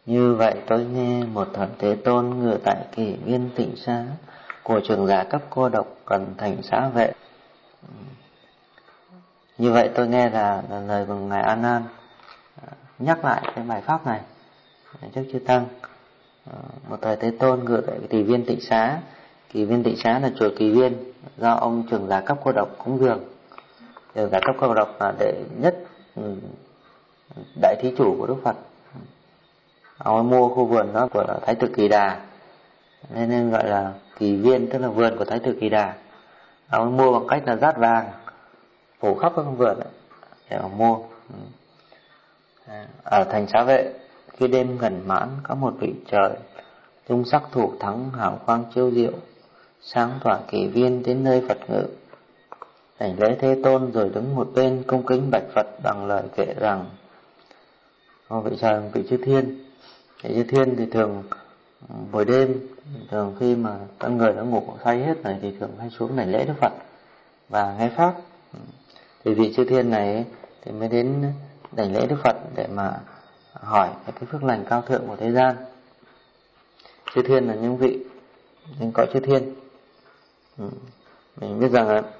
Như vậy tôi nghe một thần Thế Tôn ngự tại kỷ viên tịnh xá của trưởng giả cấp cô độc cần thành xá vệ. Như vậy tôi nghe là lời của ngài A Nan nhắc lại cái bài pháp này trước chư tăng. Một thời Thế Tôn ngự tại kỷ viên tịnh xá. Kỷ viên tịnh xá là chùa Kỳ Viên do ông trưởng giả cấp cô độc cúng dường. Trưởng giả cấp cô độc là đệ nhất đại thí chủ của Đức Phật. Ông mua khu vườn đó của Thái tử Kỳ Đà, nên gọi là Kỳ Viên, tức là vườn của Thái tử Kỳ Đà. Ông mua bằng cách là dát vàng phủ khắp các vườn để ông mua. Ở thành xá vệ, khi đêm gần mãn, có một vị trời tung sắc thủ thắng hào quang chiêu diệu, sáng tỏa Kỳ Viên đến nơi Phật ngự. Đảnh lễ Thế Tôn rồi đứng một bên cung kính bạch Phật bằng lời kệ rằng: vị trời, vị chư thiên. Chư thiên thì thường buổi đêm, thường khi mà các người đã ngủ say hết rồi thì thường hay xuống đảnh lễ Đức Phật và nghe pháp. Thì vị chư thiên này thì mới đến đảnh lễ Đức Phật để mà hỏi về cái phước lành cao thượng của thế gian. Chư thiên là những vị những cõi chư thiên. Mình biết rằng là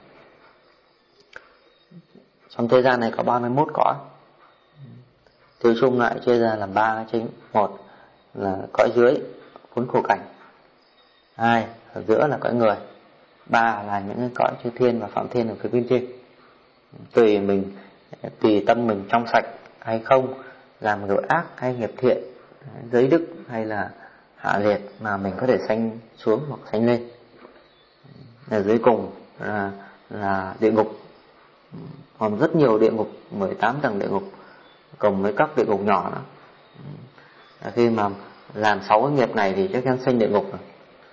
trong thế gian này có 31 cõi, tiêu chung lại chia ra làm 3 cái chính. Một là cõi dưới khốn khổ cảnh, hai ở giữa là cõi người, ba là những cái cõi chư thiên và phạm thiên ở phía bên trên. Tùy mình, tùy tâm mình trong sạch hay không, làm nghiệp ác hay nghiệp thiện, giới đức hay là hạ liệt mà mình có thể sanh xuống hoặc sanh lên. Ở dưới cùng là địa ngục, còn rất nhiều địa ngục, 18 tầng địa ngục cùng với các địa ngục nhỏ nữa. Khi mà làm 6 cái nghiệp này thì chắc chắn sanh địa ngục rồi.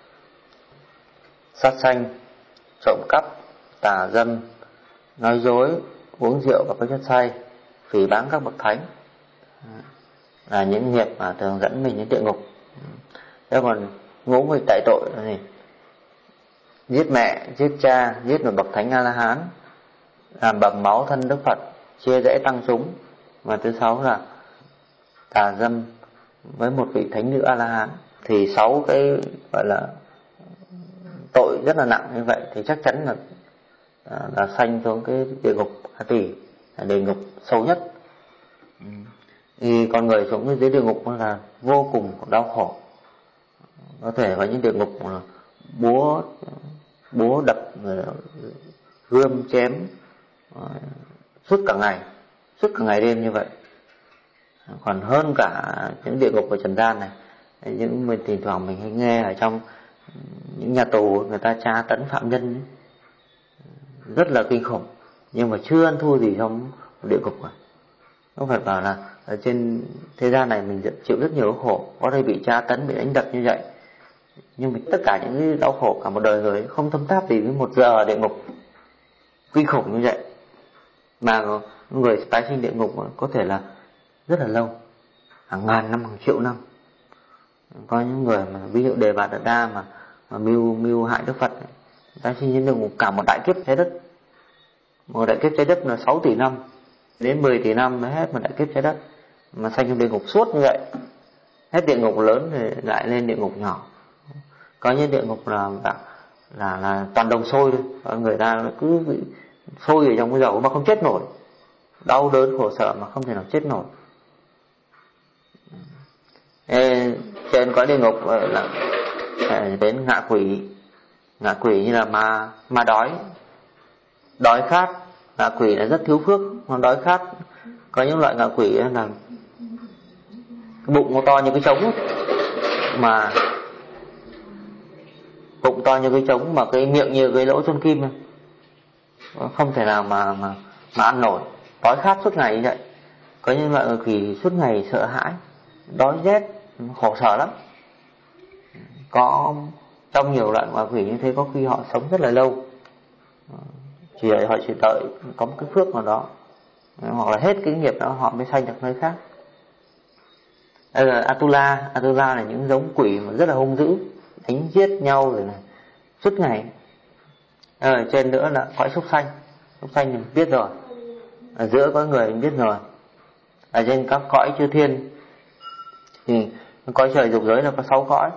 Sát sanh, trộm cắp, tà dâm, nói dối, uống rượu và có chất say, phỉ báng các bậc thánh là những nghiệp mà thường dẫn mình đến địa ngục. Thế còn ngũ nghịch đại tội là gì? Giết mẹ, giết cha, giết một bậc thánh A-la-hán, làm bầm máu thân Đức Phật, chia rẽ tăng chúng. Và thứ 6 là tà dâm với một vị thánh nữ A-la-hán. Thì 6 cái gọi là tội rất là nặng như vậy thì chắc chắn là sanh xuống cái địa ngục A Tỳ, là địa ngục sâu nhất. Thì con người xuống dưới địa ngục là vô cùng đau khổ. Có thể có những địa ngục là búa đập, gươm chém suốt cả ngày đêm như vậy. Còn hơn cả những địa ngục của trần gian này, những mình thỉnh thoảng mình hay nghe ở trong những nhà tù người ta tra tấn phạm nhân ấy, rất là kinh khủng, nhưng mà chưa ăn thua gì trong địa ngục này. Không phải bảo là ở trên thế gian này mình chịu rất nhiều khổ, có thể bị tra tấn, bị đánh đập như vậy, nhưng mà tất cả những cái đau khổ cả một đời rồi không thấm tháp gì với 1 giờ địa ngục kinh khủng như vậy. Mà người tái sinh địa ngục có thể là rất là lâu, hàng ngàn năm, hàng triệu năm. Có những người mà ví dụ Đề Bà Đạt Đa mà mưu hại Đức Phật, tái sinh trên địa ngục cả một đại kiếp trái đất. Một đại kiếp trái đất là 6 tỷ năm đến 10 tỷ năm mới hết một đại kiếp trái đất, mà sanh trong địa ngục suốt như vậy. Hết địa ngục lớn thì lại lên địa ngục nhỏ. Có những địa ngục là toàn đồng sôi thôi, người ta cứ bị sôi ở trong cái dầu mà không chết nổi, đau đớn khổ sở mà không thể nào chết nổi. Trên có địa ngục là đến ngạ quỷ như là ma đói khát. Ngạ quỷ là rất thiếu phước, mà đói khát. Có những loại ngạ quỷ là cái bụng nó to như cái trống, mà bụng to như cái trống mà cái miệng như cái lỗ chôn kim, không thể nào mà ăn nổi, đói khát suốt ngày như vậy. Có những loại ngạ quỷ suốt ngày sợ hãi, đói rét, khổ sở lắm. Có trong nhiều loại ngạ quỷ như thế có khi họ sống rất là lâu, họ chỉ đợi có một cái phước nào đó, hoặc là hết cái nghiệp đó họ mới sanh được nơi khác. Đây là Atula là những giống quỷ mà rất là hung dữ, đánh giết nhau rồi này suốt ngày. Trên nữa là cõi súc sanh mình biết rồi, ở giữa có người mình biết rồi. Ở trên các cõi chư thiên Thì cõi trời dục giới là có 6 cõi,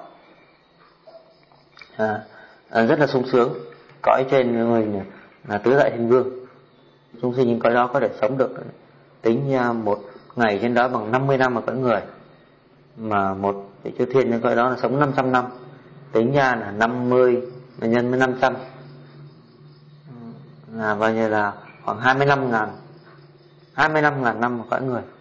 rất là sung sướng. Cõi trên mình là tứ đại thiên vương. Chúng sinh những cõi đó có thể sống được, tính ra một ngày trên đó bằng 50 năm ở cõi người, mà một vị chư thiên trên cõi đó là sống 500 năm, tính ra là 50 nhân với 500 là bao nhiêu, là khoảng 25.000 năm ở cõi người.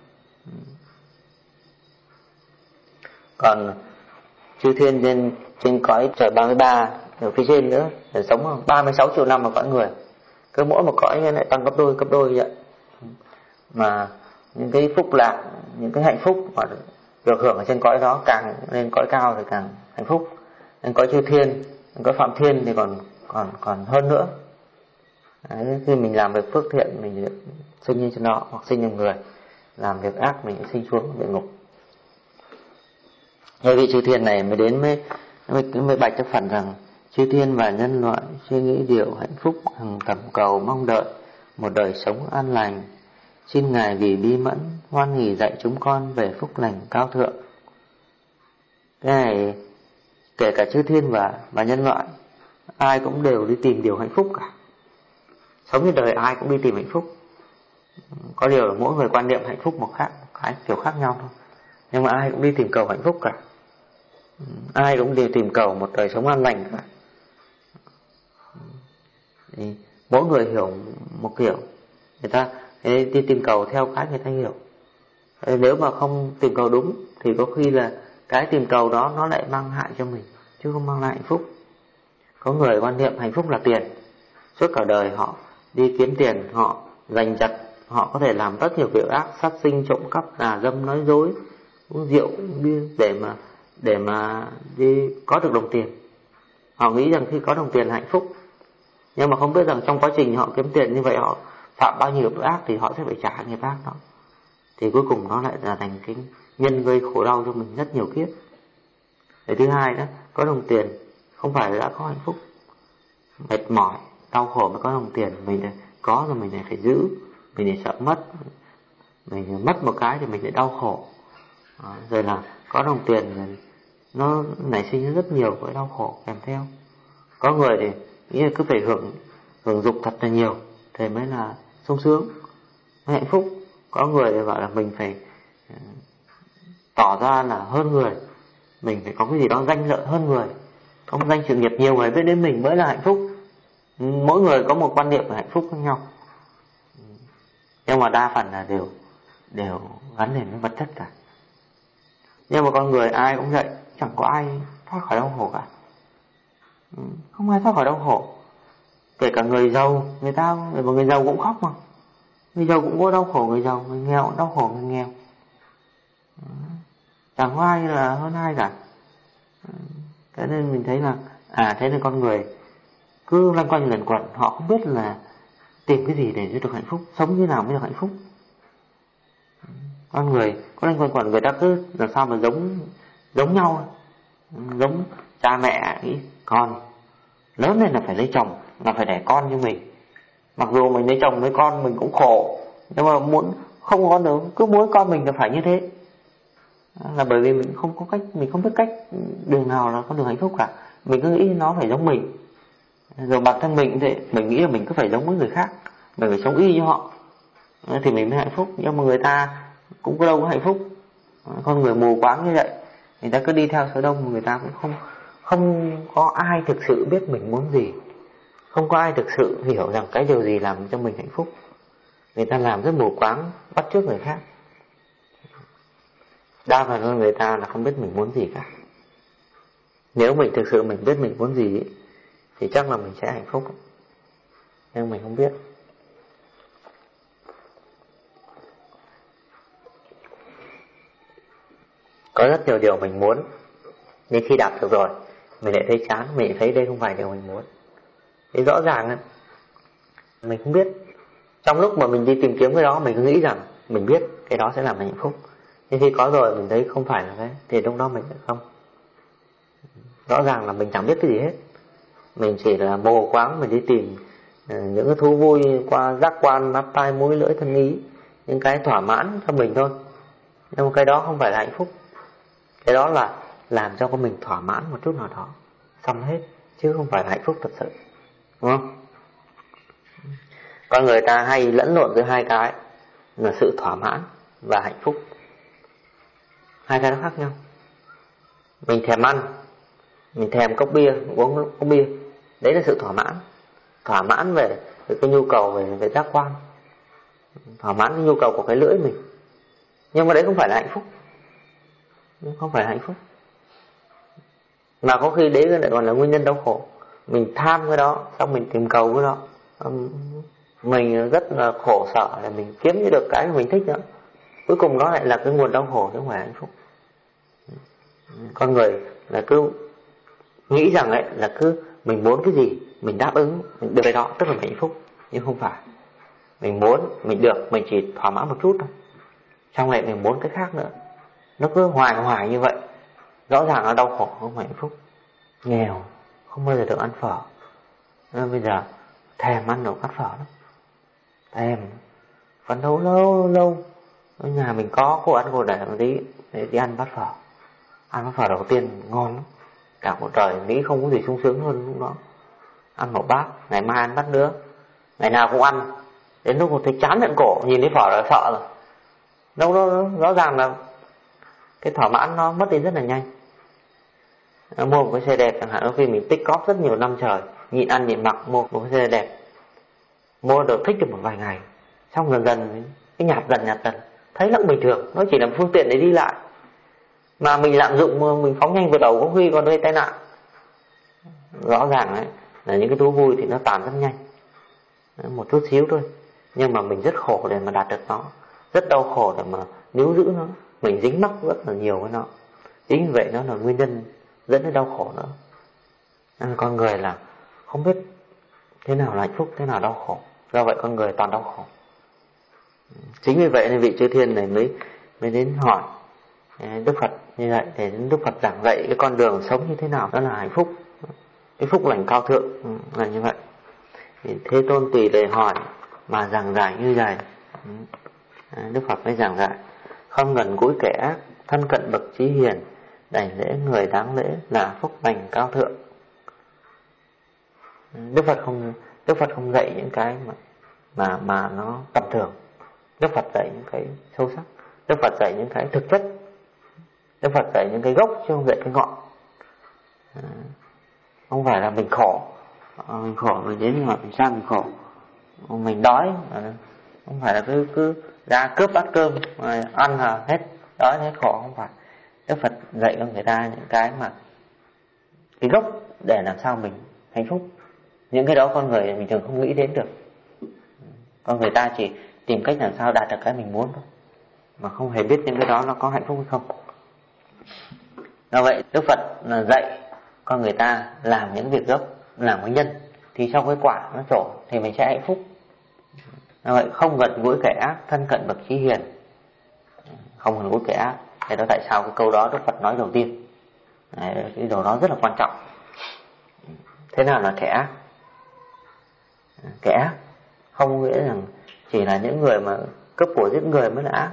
Còn chư thiên trên cõi trời 33 ở phía trên nữa để sống 36 triệu năm ở cõi người. Cứ mỗi một cõi lại tăng gấp đôi vậy. Mà những cái phúc lạc, những cái hạnh phúc mà được hưởng ở trên cõi đó, càng lên cõi cao thì càng hạnh phúc. Lên cõi chư thiên, lên cõi phạm thiên thì còn hơn nữa. Đấy, khi mình làm việc phước thiện mình sinh lên trên đó, hoặc sinh lên người. Làm việc ác mình sinh xuống địa ngục. Hai vị chư thiên này mới đến mới bạch cho Phật rằng: chư thiên và nhân loại suy nghĩ điều hạnh phúc, hằng tầm cầu mong đợi một đời sống an lành. Xin Ngài vì bi mẫn hoan hỉ dạy chúng con về phúc lành cao thượng. Cái này kể cả chư thiên và nhân loại, ai cũng đều đi tìm điều hạnh phúc cả. Sống như đời ai cũng đi tìm hạnh phúc. Có điều là mỗi người quan niệm hạnh phúc một cái kiểu khác nhau thôi. Nhưng mà ai cũng đi tìm cầu hạnh phúc cả. Ai cũng đi tìm cầu một đời sống an lành cả. Thì mỗi người hiểu một kiểu. Người ta đi tìm cầu theo cái người ta hiểu. Nếu mà không tìm cầu đúng thì có khi là cái tìm cầu đó nó lại mang hại cho mình, chứ không mang lại hạnh phúc. Có người quan niệm hạnh phúc là tiền. Suốt cả đời họ đi kiếm tiền, họ giành giật, họ có thể làm rất nhiều việc ác, sát sinh, trộm cắp, tà dâm, nói dối, uống rượu, bia để mà đi có được đồng tiền. Họ nghĩ rằng khi có đồng tiền là hạnh phúc, nhưng mà không biết rằng trong quá trình họ kiếm tiền như vậy, họ phạm bao nhiêu việc ác thì họ sẽ phải trả nghiệp ác đó. Thì cuối cùng nó lại là thành cái nhân gây khổ đau cho mình rất nhiều kiếp. Cái thứ hai đó, có đồng tiền không phải là đã có hạnh phúc. Mệt mỏi, đau khổ mới có đồng tiền. Mình có rồi mình lại phải giữ, mình lại sợ mất. Mình mất một cái thì mình lại đau khổ. Rồi là có đồng tiền nó nảy sinh rất nhiều cái đau khổ kèm theo. Có người thì nghĩ là cứ phải hưởng dục thật là nhiều thì mới là sung sướng, mới hạnh phúc. Có người thì gọi là mình phải tỏ ra là hơn người, mình phải có cái gì đó danh lợi hơn người, có một danh sự nghiệp nhiều người biết đến mình mới là hạnh phúc. Mỗi người có một quan niệm về hạnh phúc khác nhau, nhưng mà đa phần là đều gắn liền với vật chất cả. Nhưng mà con người ai cũng vậy, chẳng có ai thoát khỏi đau khổ cả. Không ai thoát khỏi đau khổ. Kể cả người giàu, người giàu cũng khóc mà. Người giàu cũng có đau khổ người giàu, người nghèo cũng đau khổ người nghèo. Chẳng có ai là hơn ai cả. Thế nên mình thấy là thế nên con người cứ loanh quanh luẩn quẩn, họ không biết là tìm cái gì để được hạnh phúc, sống như nào mới được hạnh phúc. Con người có loanh quanh quẩn, người ta cứ làm sao mà giống nhau, giống cha mẹ nghĩ con lớn lên là phải lấy chồng, là phải đẻ con như mình. Mặc dù mình lấy chồng với con mình cũng khổ, nhưng mà muốn không có được, cứ muốn con mình là phải như thế. Là bởi vì mình không có cách, mình không biết cách đường nào là con đường hạnh phúc cả. Mình cứ nghĩ nó phải giống mình. Rồi bản thân mình thế, mình nghĩ là mình cứ phải giống với người khác, mình phải sống y như họ thì mình mới hạnh phúc. Nhưng mà người ta cũng có đâu có hạnh phúc. Con người mù quáng như vậy, người ta cứ đi theo số đông, người ta cũng không có ai thực sự biết mình muốn gì, không có ai thực sự hiểu rằng cái điều gì làm cho mình hạnh phúc. Người ta làm rất mù quáng, bắt chước người khác. Đa phần người ta là không biết mình muốn gì cả. Nếu mình thực sự mình biết mình muốn gì thì chắc là mình sẽ hạnh phúc, nhưng mình không biết. Có rất nhiều điều mình muốn, nhưng khi đạt được rồi mình lại thấy chán, mình lại thấy đây không phải điều mình muốn. Thì rõ ràng mình không biết. Trong lúc mà mình đi tìm kiếm cái đó, mình cứ nghĩ rằng mình biết cái đó sẽ làm mình hạnh phúc, nhưng khi có rồi mình thấy không phải là thế, thì lúc đó mình sẽ không. Rõ ràng là mình chẳng biết cái gì hết. Mình chỉ là mù quáng, mình đi tìm những cái thú vui qua giác quan, mắt tai mũi lưỡi thân ý, những cái thỏa mãn cho mình thôi. Nhưng mà cái đó không phải là hạnh phúc. Cái đó là làm cho con mình thỏa mãn một chút nào đó, xong hết, chứ không phải là hạnh phúc thật sự, đúng không? Con người ta hay lẫn lộn giữa hai cái là sự thỏa mãn và hạnh phúc. Hai cái nó khác nhau. Mình thèm ăn, mình thèm cốc bia, uống cốc bia, đấy là sự thỏa mãn về cái nhu cầu về giác quan, thỏa mãn cái nhu cầu của cái lưỡi mình. Nhưng mà đấy không phải là hạnh phúc, không phải là hạnh phúc, mà có khi đấy lại còn là nguyên nhân đau khổ. Mình tham cái đó, xong mình tìm cầu cái đó, mình rất là khổ sở để mình kiếm được cái mình thích đó, cuối cùng nó lại là cái nguồn đau khổ chứ không phải hạnh phúc. Con người là cứ nghĩ rằng ấy là cứ mình muốn cái gì mình đáp ứng, mình được cái đó tức là hạnh phúc, nhưng không phải. Mình muốn, mình được, mình chỉ thỏa mãn một chút thôi, xong lại mình muốn cái khác nữa, nó cứ hoài như vậy, rõ ràng nó đau khổ, không phải hạnh phúc. Nghèo không bao giờ được ăn phở, nên bây giờ thèm ăn đồ ăn phở lắm, thèm, phấn đấu lâu ở nhà mình có cô ăn cô để một tí để đi ăn bát phở. Ăn bát phở đầu tiên ngon lắm, cả một trời nghĩ không có gì sung sướng hơn lúc đó. Ăn một bát, ngày mai ăn bát nữa, ngày nào cũng ăn, đến lúc thấy chán tận cổ, nhìn thấy phở là sợ rồi. Đâu rõ ràng là cái thỏa mãn nó mất đi rất là nhanh. Mua một cái xe đẹp chẳng hạn, đôi khi mình tích cóp rất nhiều năm trời, nhịn ăn nhịn mặc mua một cái xe đẹp, mua được thích được một vài ngày, xong dần cái nhạt dần, thấy nó cũng bình thường, nó chỉ là phương tiện để đi lại, mà mình lạm dụng, mình phóng nhanh vượt ẩu có khi còn gây tai nạn. Rõ ràng đấy là những cái thú vui thì nó tàn rất nhanh, một chút xíu thôi, nhưng mà mình rất khổ để mà đạt được nó, rất đau khổ để mà níu giữ nó, mình dính mắc rất là nhiều với nó. Chính vì vậy nó là nguyên nhân dẫn đến đau khổ nữa. Nên con người là không biết thế nào là hạnh phúc, thế nào đau khổ, do vậy con người toàn đau khổ. Chính vì vậy nên vị chư thiên này mới đến hỏi Đức Phật như vậy, để Đức Phật giảng dạy cái con đường sống như thế nào đó là hạnh phúc, cái phúc lành cao thượng là như vậy. Thì Thế Tôn tùy lời hỏi mà giảng giải như vậy. Đức Phật mới giảng giải: không gần gũi kẻ ác, thân cận bậc trí hiền, đảnh lễ người đáng lễ là phúc lành cao thượng. Đức Phật không dạy những cái mà nó tầm thường. Đức Phật dạy những cái sâu sắc, Đức Phật dạy những cái thực chất, Đức Phật dạy những cái gốc chứ không dạy cái ngọn. Không phải là mình khổ mình đến mà mình sang mình khổ, mình đói, không phải là cứ ra cướp bát cơm mà ăn là hết đói hết khổ, không phải. Đức Phật dạy cho người ta những cái mà cái gốc để làm sao mình hạnh phúc. Những cái đó con người bình thường không nghĩ đến được. Con người ta chỉ tìm cách làm sao đạt được cái mình muốn thôi, mà không hề biết những cái đó nó có hạnh phúc hay không. Do vậy Đức Phật là dạy con người ta làm những việc gốc, làm cái nhân, thì sau cái quả nó trổ thì mình sẽ hạnh phúc. Do vậy không gần gũi kẻ ác, thân cận bậc trí hiền. Không gần gũi kẻ ác, thế đó tại sao cái câu đó Đức Phật nói đầu tiên. Đấy, cái điều đó rất là quan trọng. Thế nào là kẻ ác? Kẻ ác không nghĩa rằng chỉ là những người mà cướp của giết người mới là ác,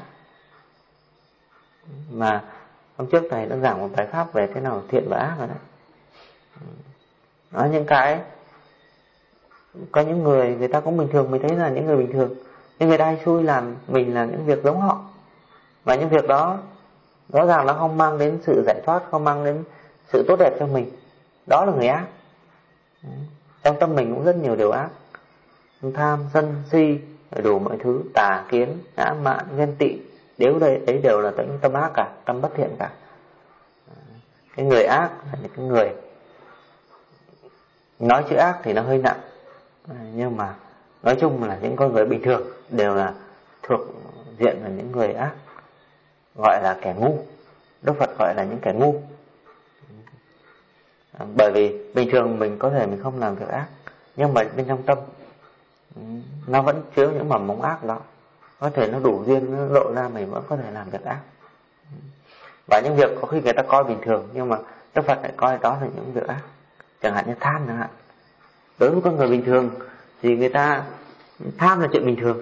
mà hôm trước thầy đã giảng một bài pháp về thế nào thiện và ác rồi đấy. Nói những cái có những người ta cũng bình thường, mình thấy là những người bình thường, nhưng người ta hay xui làm mình làm những việc giống họ, và những việc đó rõ ràng nó không mang đến sự giải thoát, không mang đến sự tốt đẹp cho mình. Đó là người ác. Trong tâm mình cũng rất nhiều điều ác, tham sân si, đủ mọi thứ, tà kiến, ngã mạn, ghen tị, đấy đều là những tâm ác cả, tâm bất thiện cả. Cái người ác là những cái người nói chữ ác thì nó hơi nặng, nhưng mà nói chung là những con người bình thường đều là thuộc diện là những người ác, gọi là kẻ ngu. Đức Phật gọi là những kẻ ngu. Bởi vì bình thường mình có thể mình không làm việc ác, nhưng mà bên trong tâm nó vẫn chứa những mầm mống ác đó. Có thể nó đủ duyên, nó lộ ra mình vẫn có thể làm việc ác. Và những việc có khi người ta coi bình thường, nhưng mà Đức Phật lại coi đó là những việc ác. Chẳng hạn như tham chẳng hạn. Đối với con người bình thường thì người ta tham là chuyện bình thường.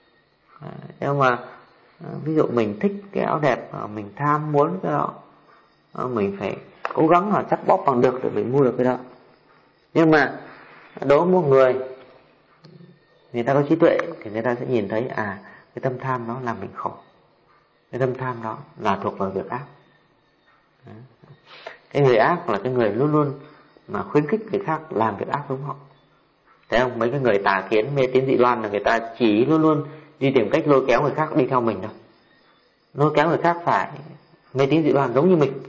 Nhưng mà ví dụ mình thích cái áo đẹp, mình tham muốn cái đó, mình phải cố gắng là chắt bóp bằng được để mình mua được cái đó. Nhưng mà đối với một người ta có trí tuệ thì người ta sẽ nhìn thấy cái tâm tham nó làm mình khổ, cái tâm tham đó là thuộc vào việc ác. Cái người ác là cái người luôn luôn mà khuyến khích người khác làm việc ác giống họ. Thấy không? Mấy cái người tà kiến mê tín dị đoan là người ta chỉ luôn luôn đi tìm cách lôi kéo người khác đi theo mình thôi, lôi kéo người khác phải mê tín dị đoan giống như mình.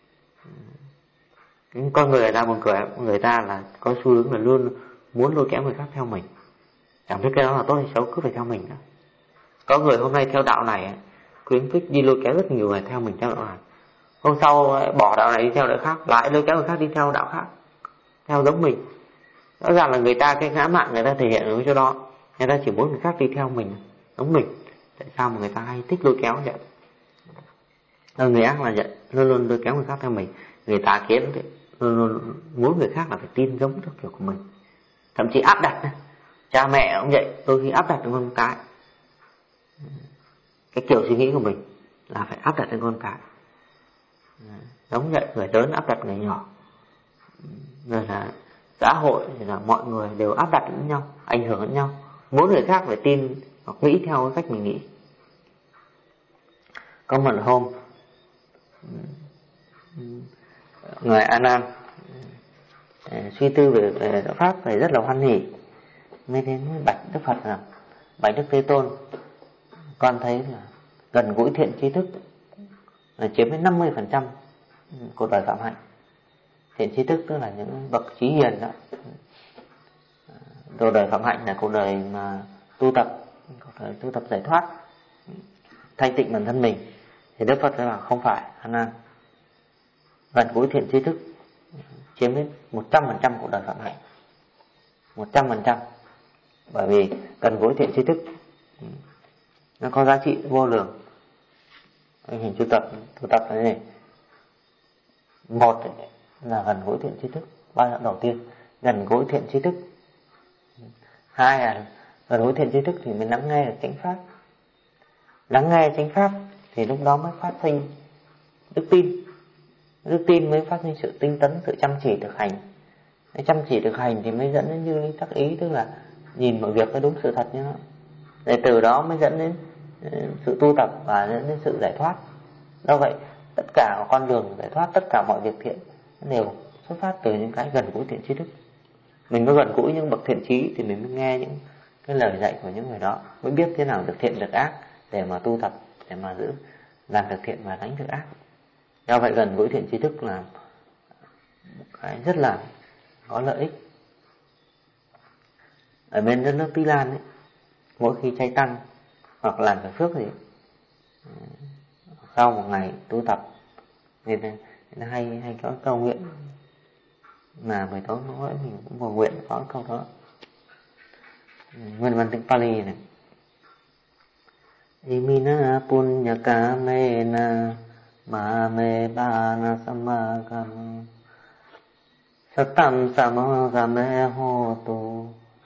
Con người ta buồn cười, người ta là có xu hướng là luôn muốn lôi kéo người khác theo mình, chẳng biết cái đó là tốt hay xấu, cứ phải theo mình đó. Có người hôm nay theo đạo này khuyến khích đi lôi kéo rất nhiều người theo mình theo đạo này, hôm sau bỏ đạo này đi theo đạo khác, lại lôi kéo người khác đi theo đạo khác, theo giống mình. Rõ ràng là người ta cái ngã mạn người ta thể hiện ở chỗ đó, người ta chỉ muốn người khác đi theo mình giống mình. Tại sao mà người ta hay thích lôi kéo vậy? Người ác là vậy, luôn luôn lôi kéo người khác theo mình. Người tà kiến thì luôn luôn muốn người khác là phải tin giống theo kiểu của mình, thậm chí áp đặt. Cha mẹ cũng vậy, đôi khi áp đặt lên con cái kiểu suy nghĩ của mình là phải áp đặt lên con cái. Giống vậy, người lớn áp đặt người nhỏ, rồi là xã hội thì là mọi người đều áp đặt lẫn nhau, ảnh hưởng lẫn nhau, muốn người khác phải tin hoặc nghĩ theo cái cách mình nghĩ. Có một hôm người A Nan suy tư về đạo pháp phải rất là hoan hỉ, mới đến bạch Đức Phật rằng: bạch Đức Thế Tôn, con thấy là gần gũi thiện tri thức là chiếm đến 50% cuộc đời phạm hạnh. Thiện tri thức tức là những bậc trí hiền đó. Cuộc đời phạm hạnh là cuộc đời mà tu tập giải thoát, thanh tịnh bản thân mình. Thì Đức Phật nói là không phải, A Nan, gần gũi thiện tri thức chiếm đến 100% cuộc đời phạm hạnh, 100%. Bởi vì gần gũi thiện tri thức nó có giá trị vô lượng. Hình tu tập này này, một là gần gũi thiện tri thức, ba đầu tiên gần gũi thiện tri thức. Hai là gần gũi thiện tri thức thì mình lắng nghe được chánh pháp, lắng nghe chánh pháp thì lúc đó mới phát sinh đức tin mới phát sinh sự tinh tấn, sự chăm chỉ thực hành. Cái chăm chỉ thực hành thì mới dẫn đến như lý tác ý, tức là nhìn mọi việc có đúng sự thật như nó, để từ đó mới dẫn đến sự tu tập và dẫn đến sự giải thoát. Do vậy tất cả con đường giải thoát, tất cả mọi việc thiện đều xuất phát từ những cái gần gũi thiện tri thức. Mình mới gần gũi những bậc thiện trí thì mình mới nghe những cái lời dạy của những người đó, mới biết thế nào được thiện được ác để mà tu tập, để mà làm được thiện và đánh được ác. Do vậy gần gũi thiện tri thức là một cái rất là có lợi ích. Ở bên đất nước Tí Lan ấy, mỗi khi chay tăng hoặc làm cái phước gì, sau một ngày tu tập nên hay có câu nguyện mà buổi tối mỗi mình cũng cầu nguyện có câu đó. Nguyên văn tiếng Pali này: Imina punya kamena ma me bana samagam satam samagame hotu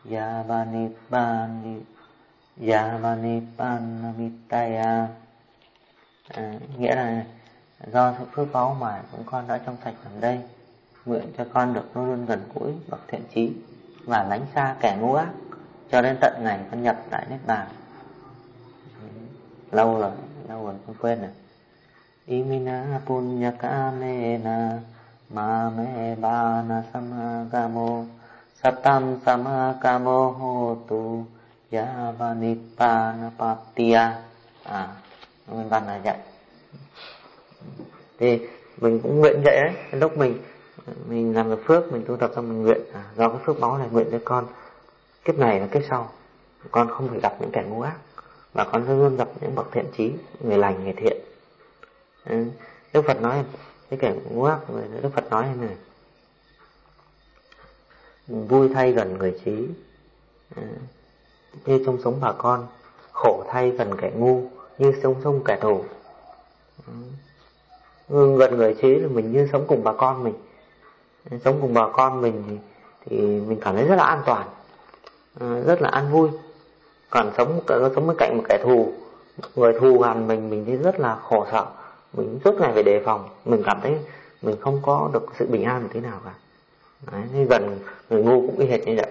yavanipanamitaya. Nghĩa là do sự phước báu mà chúng con đã trong sạch ở đây, nguyện cho con được luôn luôn gần gũi bậc thiện trí và lánh xa kẻ ngu ác cho đến tận ngày con nhập đại niết bàn. Lâu rồi con quên rồi. Imina punya kamena ma me bana samagamo satam samagamo hotu yavanipanapatia. Nguyên văn là vậy. Thì mình cũng nguyện vậy đấy. Lúc mình làm được phước, mình tu tập xong mình nguyện do cái phước báu này nguyện cho con kiếp này và kiếp sau con không phải gặp những kẻ ngu ác, và con luôn luôn gặp những bậc thiện trí, người lành, người thiện. Đức Phật nói cái kẻ ngu ác, Đức Phật nói như này: vui thay gần người trí như trong sống bà con, khổ thay gần kẻ ngu như sống kẻ thù. Gần người trí là mình như sống cùng bà con mình, sống cùng bà con mình thì mình cảm thấy rất là an toàn, rất là an vui. Còn sống bên cạnh một kẻ thù, người thù hằn mình thấy rất là khổ sở, mình suốt ngày phải đề phòng, mình cảm thấy mình không có được sự bình an một tí nào cả. Đấy, gần người ngu cũng y hệt như vậy.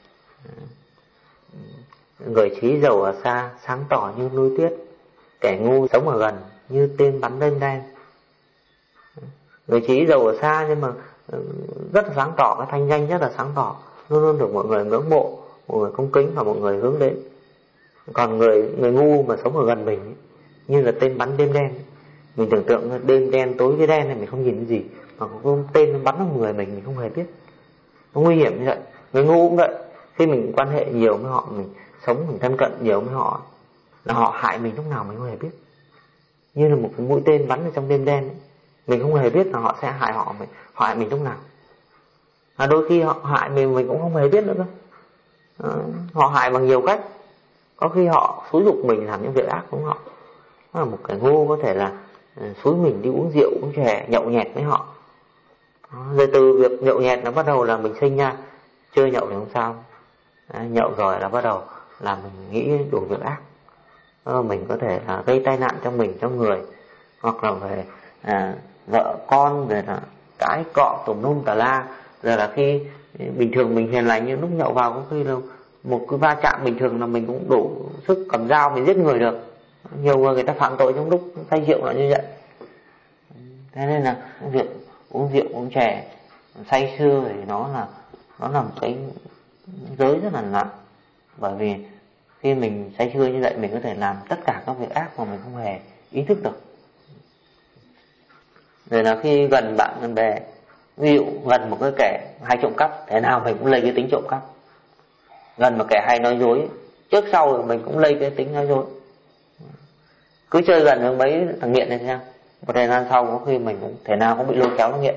Người trí giàu ở xa, sáng tỏ như núi tuyết, kẻ ngu sống ở gần như tên bắn đêm đen. Người trí giàu ở xa nhưng mà rất là sáng tỏ, cái thanh danh rất là sáng tỏ, luôn luôn được mọi người ngưỡng mộ, mọi người cung kính và mọi người hướng đến. Còn người ngu mà sống ở gần mình như là tên bắn đêm đen. Mình tưởng tượng đêm đen tối với đen này mình không nhìn thấy gì, mà có tên nó bắn vào người mình không hề biết. Nó nguy hiểm như vậy. Người ngu cũng vậy, khi mình quan hệ nhiều với họ, mình sống, mình thân cận nhiều với họ, là họ hại mình lúc nào mình không hề biết. Như là một cái mũi tên bắn ở trong đêm đen ấy. Mình không hề biết là họ sẽ hại họ hại mình lúc nào. Đôi khi họ hại mình cũng không hề biết nữa cơ. Họ hại bằng nhiều cách. Có khi họ xúi giục mình làm những việc ác của họ. Một cái ngu có thể là xúi mình đi uống rượu, uống chè, nhậu nhẹt với họ. Rồi từ việc nhậu nhẹt nó bắt đầu là mình sinh ra. Chơi nhậu thì không sao, nhậu rồi là bắt đầu là mình nghĩ đủ việc ác. Mình có thể là gây tai nạn cho mình, cho người, hoặc là về vợ con, rồi là cãi cọ tùm lum tà la. Rồi là khi bình thường mình hiền lành, nhưng lúc nhậu vào có khi là một cái va chạm bình thường là mình cũng đủ sức cầm dao mình giết người được. Nhiều người ta phạm tội trong lúc say rượu là như vậy. Thế nên là việc uống rượu uống chè say sưa thì nó là một cái giới rất là nặng. Bởi vì khi mình say sưa như vậy, mình có thể làm tất cả các việc ác mà mình không hề ý thức được. Rồi là khi gần bạn gần bè, ví dụ gần một cái kẻ hay trộm cắp, thế nào mình cũng lây cái tính trộm cắp. Gần một kẻ hay nói dối, trước sau rồi mình cũng lây cái tính nói dối. Cứ chơi gần với mấy thằng nghiện này xem, một thời gian sau có khi mình cũng thể nào cũng bị lôi kéo nó nghiện.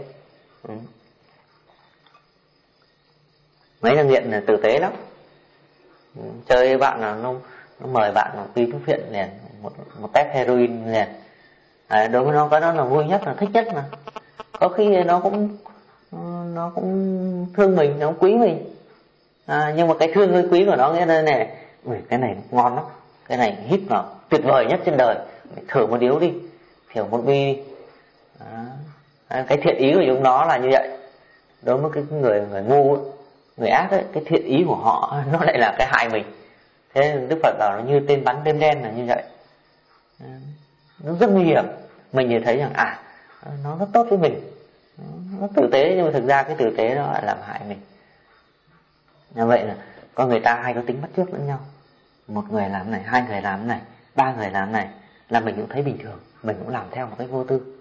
Mấy thằng nghiện là tử tế lắm. Chơi với bạn là nó mời bạn đi thuốc phiện liền, một tép heroin liền. Đối với nó cái đó là vui nhất, là thích nhất mà. Có khi nó cũng thương mình, nó cũng quý mình. Nhưng mà cái thương cái quý của nó nghĩa là này, cái này ngon lắm, cái này hít vào tuyệt vời nhất trên đời, thử một điếu đi, thử một bi đi. Cái thiện ý của chúng nó là như vậy. Đối với cái người ngu ấy, người ác ấy, cái thiện ý của họ nó lại là cái hại mình. Thế Đức Phật bảo nó như tên bắn đêm đen là như vậy. Nó rất nguy hiểm. Mình nhìn thấy rằng nó rất tốt với mình, nó tử tế, nhưng mà thực ra cái tử tế đó lại làm hại mình. Như vậy là con người ta hay có tính bắt chước lẫn nhau. Một người làm này, hai người làm này, ba người làm này là mình cũng thấy bình thường, mình cũng làm theo một cách vô tư.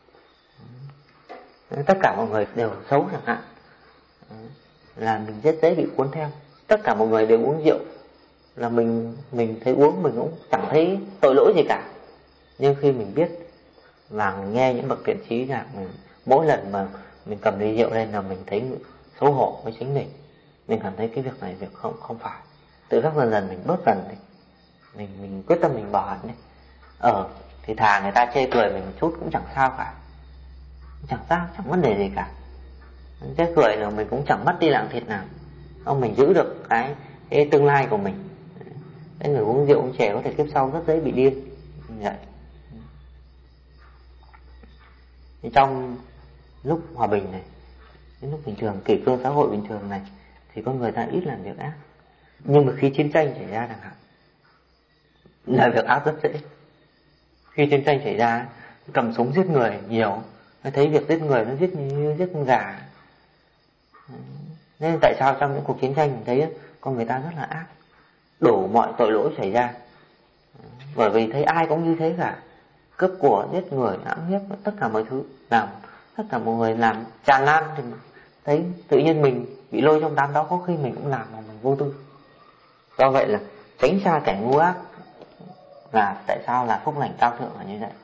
Tất cả mọi người đều xấu chẳng hạn, là mình rất dễ bị cuốn theo. Tất cả mọi người đều uống rượu, là mình thấy uống mình cũng chẳng thấy tội lỗi gì cả. Nhưng khi mình biết và nghe những bậc thiện trí rằng mỗi lần mà mình cầm ly rượu lên là mình thấy xấu hổ với chính mình cảm thấy cái việc này việc không phải. Tự khắc dần mình bớt dần đi, mình quyết tâm mình bỏ hẳn đi. Thì thà người ta chê cười mình một chút cũng chẳng sao cả, chẳng sao, chẳng vấn đề gì cả. Chê cười là mình cũng chẳng mất đi lạng thịt nào. Mình giữ được cái tương lai của mình. Cái người uống rượu uống chè có thể kiếp sau rất dễ bị điên vậy. Thì trong lúc hòa bình này, lúc bình thường, kỷ cương xã hội bình thường này, thì con người ta ít làm việc ác. Nhưng mà khi chiến tranh xảy ra chẳng hạn, làm việc ác rất dễ. Khi chiến tranh xảy ra, cầm súng giết người nhiều, thấy việc giết người nó giết như giết con gà. Nên tại sao trong những cuộc chiến tranh mình thấy con người ta rất là ác, đổ mọi tội lỗi xảy ra. Bởi vì thấy ai cũng như thế cả, cướp của, giết người, hãm hiếp, tất cả mọi thứ làm, tất cả mọi người làm tràn lan, thì thấy tự nhiên mình bị lôi trong đám đó. Có khi mình cũng làm mà mình vô tư. Do vậy là tránh xa kẻ ngu ác là tại sao là phúc lành cao thượng là như vậy.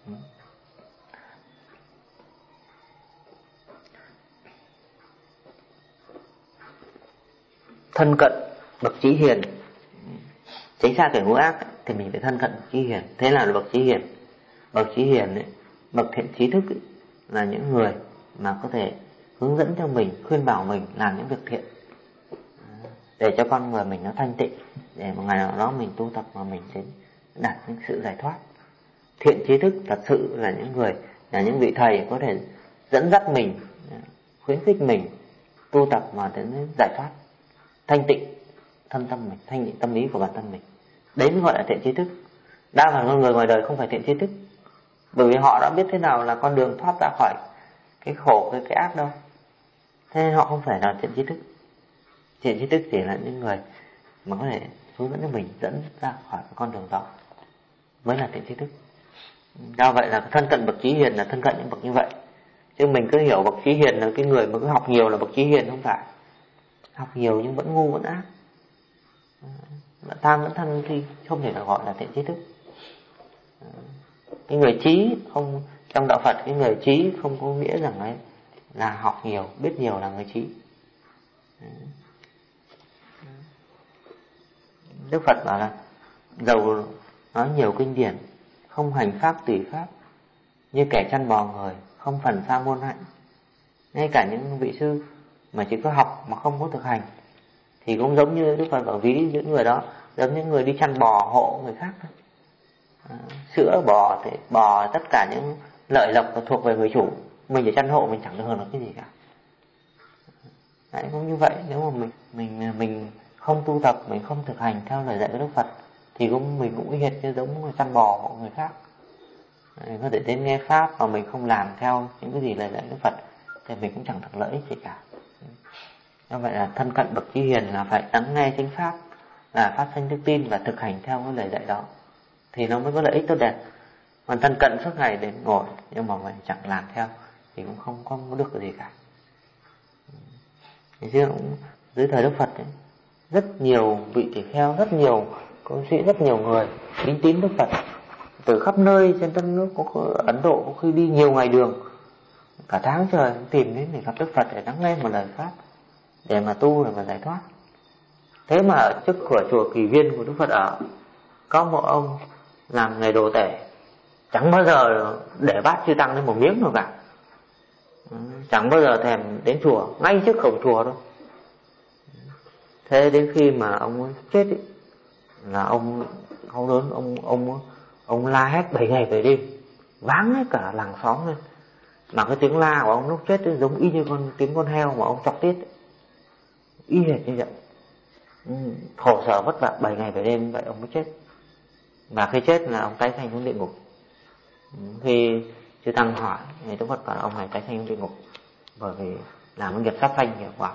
Thân cận bậc trí hiền, tránh xa kẻ ngu ác thì mình phải thân cận bậc trí hiền. Thế là bậc trí hiền. Bậc trí hiền ấy, bậc thiện trí thức ấy, là những người mà có thể hướng dẫn cho mình, khuyên bảo mình làm những việc thiện, để cho con người mình nó thanh tịnh, để một ngày nào đó mình tu tập mà mình sẽ đạt đến sự giải thoát. thiện trí thức thật sự là những người, là những vị thầy có thể dẫn dắt mình, khuyến khích mình tu tập mà đến giải thoát, thanh tịnh thân tâm mình, thanh tịnh tâm lý của bản thân mình. Đấy mới gọi là thiện trí thức. Đa phần người ngoài đời không phải thiện trí thức, bởi vì họ đã biết thế nào là con đường thoát ra khỏi cái khổ, cái ác đâu. Thế nên họ không phải là thiện trí thức. Thiện trí thức chỉ là những người mà có thể hướng dẫn cho mình dẫn ra khỏi con đường đó mới là thiện trí thức. Do vậy là thân cận bậc trí hiền là thân cận những bậc như vậy. Chứ mình cứ hiểu bậc trí hiền là cái người mà cứ học nhiều là bậc trí hiền, không phải. Học nhiều nhưng vẫn ngu vẫn ác, vẫn tham vẫn thân thì không thể là gọi là thiện trí thức. Cái người trí không, trong đạo Phật cái người trí không có nghĩa rằng ấy là học nhiều, biết nhiều là người trí. Đức Phật bảo là dầu nói nhiều kinh điển, không hành pháp tùy pháp, như kẻ chăn bò người, không phần sa môn hạnh. Ngay cả những vị sư mà chỉ có học mà không có thực hành thì cũng giống như Đức Phật bảo ví những người đó giống như người đi chăn bò hộ người khác thôi. Sữa bò thì bò, tất cả những lợi lộc thuộc về người chủ, mình chỉ chăn hộ mình chẳng được hưởng được cái gì cả. Đấy, cũng như vậy, nếu mà mình không tu tập, mình không thực hành theo lời dạy của Đức Phật thì mình cũng y hệt như giống người chăn bò hộ người khác. Có thể đến nghe pháp mà mình không làm theo những cái gì lời dạy của Đức Phật thì mình cũng chẳng được lợi ích gì cả. Do vậy là thân cận bậc trí hiền là phải lắng nghe chính pháp, là phát sinh đức tin và thực hành theo cái lời dạy đó thì nó mới có lợi ích tốt đẹp. Còn thân cận suốt ngày đến ngồi nhưng mà mình chẳng làm theo thì cũng không có được cái gì cả. Thì cũng dưới thời Đức Phật ấy, rất nhiều vị tỳ kheo, rất nhiều cư sĩ, rất nhiều người kính tín Đức Phật từ khắp nơi trên đất nước, có Ấn Độ có khi đi nhiều ngày đường, cả tháng trời tìm đến để gặp Đức Phật để lắng nghe một lời pháp, để mà tu, để mà giải thoát. Thế mà ở trước cửa chùa Kỳ Viên của Đức Phật ở, có một ông làm nghề đồ tể, chẳng bao giờ để bát chư tăng lên một miếng nào cả, chẳng bao giờ thèm đến chùa, ngay trước cổng chùa đâu. Thế đến khi mà ông chết ấy, là ông la hét 7 ngày 7 đêm, váng hết cả làng xóm lên. Mà cái tiếng la của ông lúc chết ấy, giống y như tiếng con heo mà ông chọc tiết ấy. Y hệt như vậy. Khổ sở vất vả 7 ngày 7 đêm vậy ông mới chết. Và khi chết là ông tái sanh xuống địa ngục. Khi chư tăng hỏi thì Đức Phật bảo là ông này tái sanh xuống địa ngục bởi vì làm cái nghiệp sát sanh nhiều quá.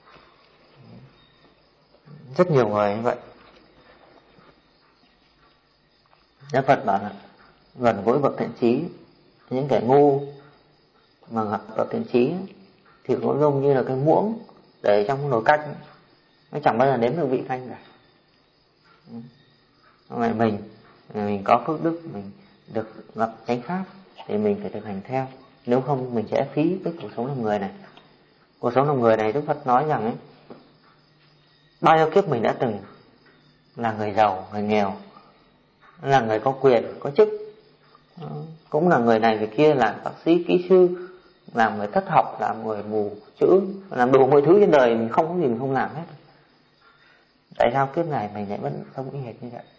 Rất nhiều người như vậy. Đức Phật bảo là gần gũi bậc thiện trí, những kẻ ngu mà gặp bậc thiện trí thì cũng giống như là cái muỗng để trong nồi canh, nó chẳng bao giờ nếm được vị canh cả. Vậy mình có phước đức, mình được gặp chánh pháp thì mình phải thực hành theo, nếu không mình sẽ phí cái cuộc sống làm người này. Cuộc sống làm người này Đức Phật nói rằng ấy, bao nhiêu kiếp mình đã từng là người giàu, người nghèo, là người có quyền, có chức, cũng là người này người kia, làm bác sĩ, kỹ sư, làm người thất học, làm người mù chữ, làm đủ mọi thứ trên đời, mình không có gì mình không làm hết. Tại sao kiếp này mình lại vẫn sống y hệt như vậy?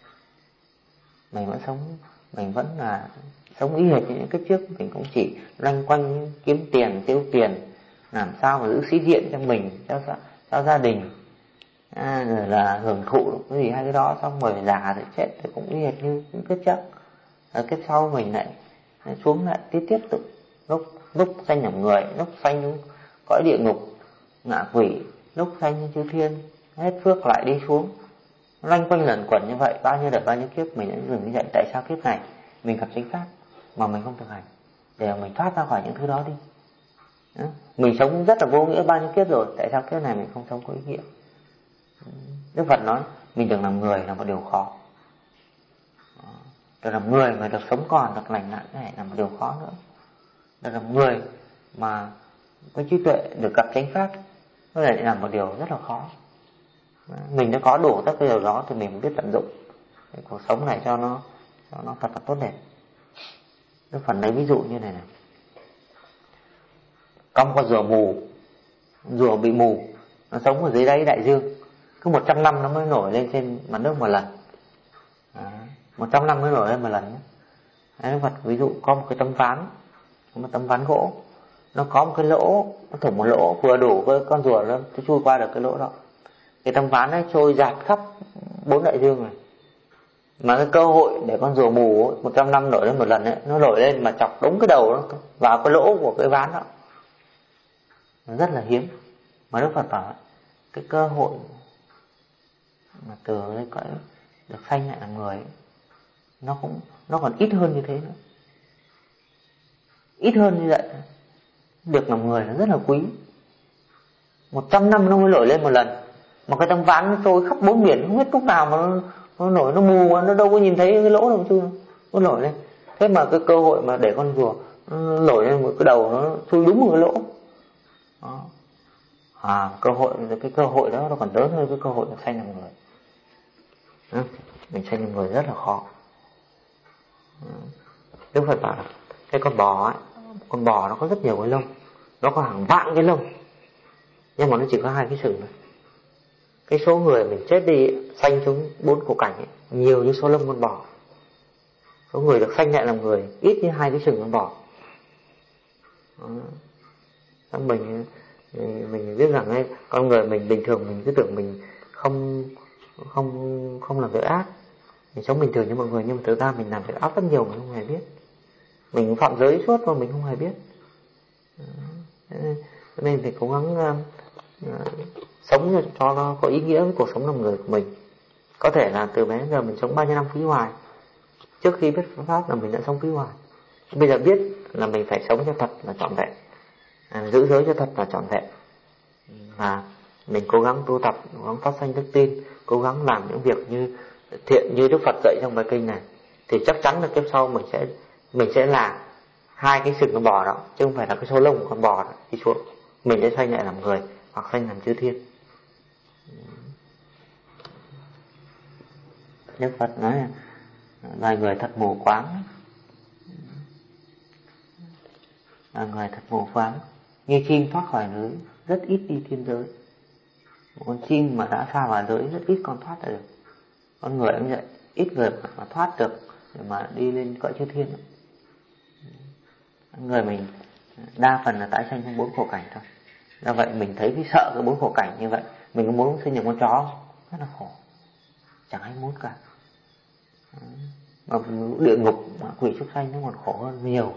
Mình vẫn là sống y hệt như những kiếp trước, mình cũng chỉ loanh quanh kiếm tiền, tiêu tiền, làm sao mà giữ sĩ diện cho mình, cho gia đình, rồi là hưởng thụ cái gì hay cái đó, xong rồi già rồi chết thì cũng y hệt như những kiếp trước. Ở kiếp sau mình lại xuống lại tiếp tục lúc sanh làm người, lúc sanh cõi địa ngục ngạ quỷ, lúc sanh chư thiên, hết phước lại đi xuống, loanh quanh lẩn quẩn như vậy bao nhiêu đời bao nhiêu kiếp mình đã dừng như vậy. Tại sao kiếp này mình gặp chánh pháp mà mình không thực hành để mình thoát ra khỏi những thứ đó đi? Mình sống rất là vô nghĩa bao nhiêu kiếp rồi, tại sao kiếp này mình không sống có ý nghĩa? Đức Phật nói mình được làm người là một điều khó, được làm người mà được sống còn, được lành lặn này là một điều khó nữa. Được làm người mà có trí tuệ, được gặp chánh pháp, nó lại là một điều rất là khó. Mình đã có đủ tất cái điều đó thì mình biết tận dụng cái cuộc sống này cho nó thật là tốt đẹp. Đức Phật lấy ví dụ như này này, có một con rùa mù, rùa bị mù, nó sống ở dưới đáy đại dương, cứ 100 năm nó mới nổi lên trên mặt nước một lần. 100 năm mới nổi lên một lần. Đức Phật ví dụ có một cái tấm ván gỗ, nó có một cái lỗ, nó thủng một lỗ vừa đủ với con rùa nó chui qua được cái lỗ đó. Cái tấm ván ấy trôi dạt khắp 4 đại dương này. Mà cái cơ hội để con rùa mù ấy, 100 năm nổi lên một lần ấy, nó nổi lên mà chọc đúng cái đầu nó vào cái lỗ của cái ván đó, nó rất là hiếm. Mà Đức Phật bảo cái cơ hội mà từ cái cõi được sanh lại là người ấy, nó còn ít hơn như thế nữa, ít hơn như vậy. Được làm người nó rất là quý. 100 năm nó mới nổi lên một lần, mà cái tấm ván nó trôi khắp 4 biển, không biết lúc nào mà nó nổi, nó mù, nó đâu có nhìn thấy cái lỗ đâu chứ nó nổi lên. Thế mà cái cơ hội mà để con rùa nó nổi lên một cái đầu, nó chui đúng một cái lỗ đó. Cái cơ hội đó nó còn lớn hơn cái cơ hội được sanh làm người. Mình sanh làm người rất là khó. Đức Phật bảo là cái con bò nó có rất nhiều cái lông, nó có hàng vạn cái lông, nhưng mà nó chỉ có 2 cái sừng thôi. Cái số người mình chết đi sanh xuống 4 khổ cảnh ấy, nhiều như số lông con bò. Số người được sanh lại làm người ít như 2 cái sừng con bò. Mình biết rằng ấy, con người mình bình thường mình cứ tưởng mình không làm việc ác, mình sống bình thường như mọi người, nhưng mà thực ra mình làm việc ác rất nhiều mình không hề biết. Mình phạm giới suốt mà mình không hề biết. Nên phải cố gắng sống cho nó có ý nghĩa với cuộc sống làm người của mình. Có thể là từ bé đến giờ mình sống bao nhiêu năm phí hoài, trước khi biết pháp là mình đã sống phí hoài. Bây giờ biết là mình phải sống cho thật là trọn vẹn, giữ giới cho thật là trọn vẹn, và mình cố gắng tu tập, cố gắng phát sanh đức tin, cố gắng làm những việc như thiện như Đức Phật dạy trong bài kinh này, thì chắc chắn là kiếp sau mình sẽ là 2 cái sừng con bò đó, chứ không phải là cái số lông của con bò đó đi xuống. Mình sẽ sanh lại làm người hoặc sanh làm chư thiên. Đức Phật nói là loài người thật mù quáng, loài người thật mù quáng, như chim thoát khỏi lưới rất ít đi thiên giới. Một con chim mà đã xa vào lưới rất ít con thoát ra được. Con người cũng vậy, ít người mà thoát được để mà đi lên cõi chư thiên. Người mình đa phần là tái sanh trong 4 khổ cảnh thôi. Do vậy mình thấy cái sợ cái 4 khổ cảnh như vậy, mình có muốn sinh nhật con chó không? Rất là khổ, chẳng ai muốn cả. Mà địa ngục quỷ súc sanh nó còn khổ hơn nhiều.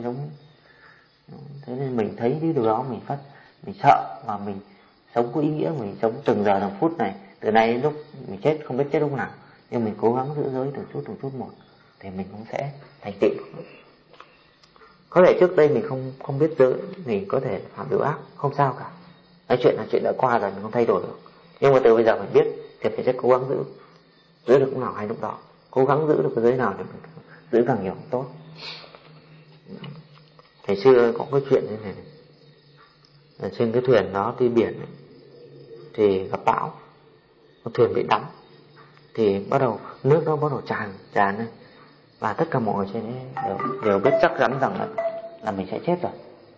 Thế nên mình thấy cái điều đó mình sợ, và mình sống có ý nghĩa, mình sống từng giờ từng phút này, từ nay đến lúc mình chết không biết chết lúc nào, nhưng mình cố gắng giữ giới từng chút một thì mình cũng sẽ thành tựu. Có thể trước đây mình không biết giới, mình có thể phạm điều ác, không sao cả. Nói chuyện là chuyện đã qua rồi, mình không thay đổi được. Nhưng mà từ bây giờ mình biết thì phải rất cố gắng giữ được lúc nào hay lúc đó, cố gắng giữ được cái giới nào thì mình giữ càng nhiều càng tốt. Ngày xưa có cái chuyện như này, ở trên cái thuyền đó đi biển ấy, thì gặp bão, con thuyền bị đắm, thì bắt đầu nước nó bắt đầu tràn lên, và tất cả mọi người trên đấy đều biết chắc chắn rằng là mình sẽ chết rồi.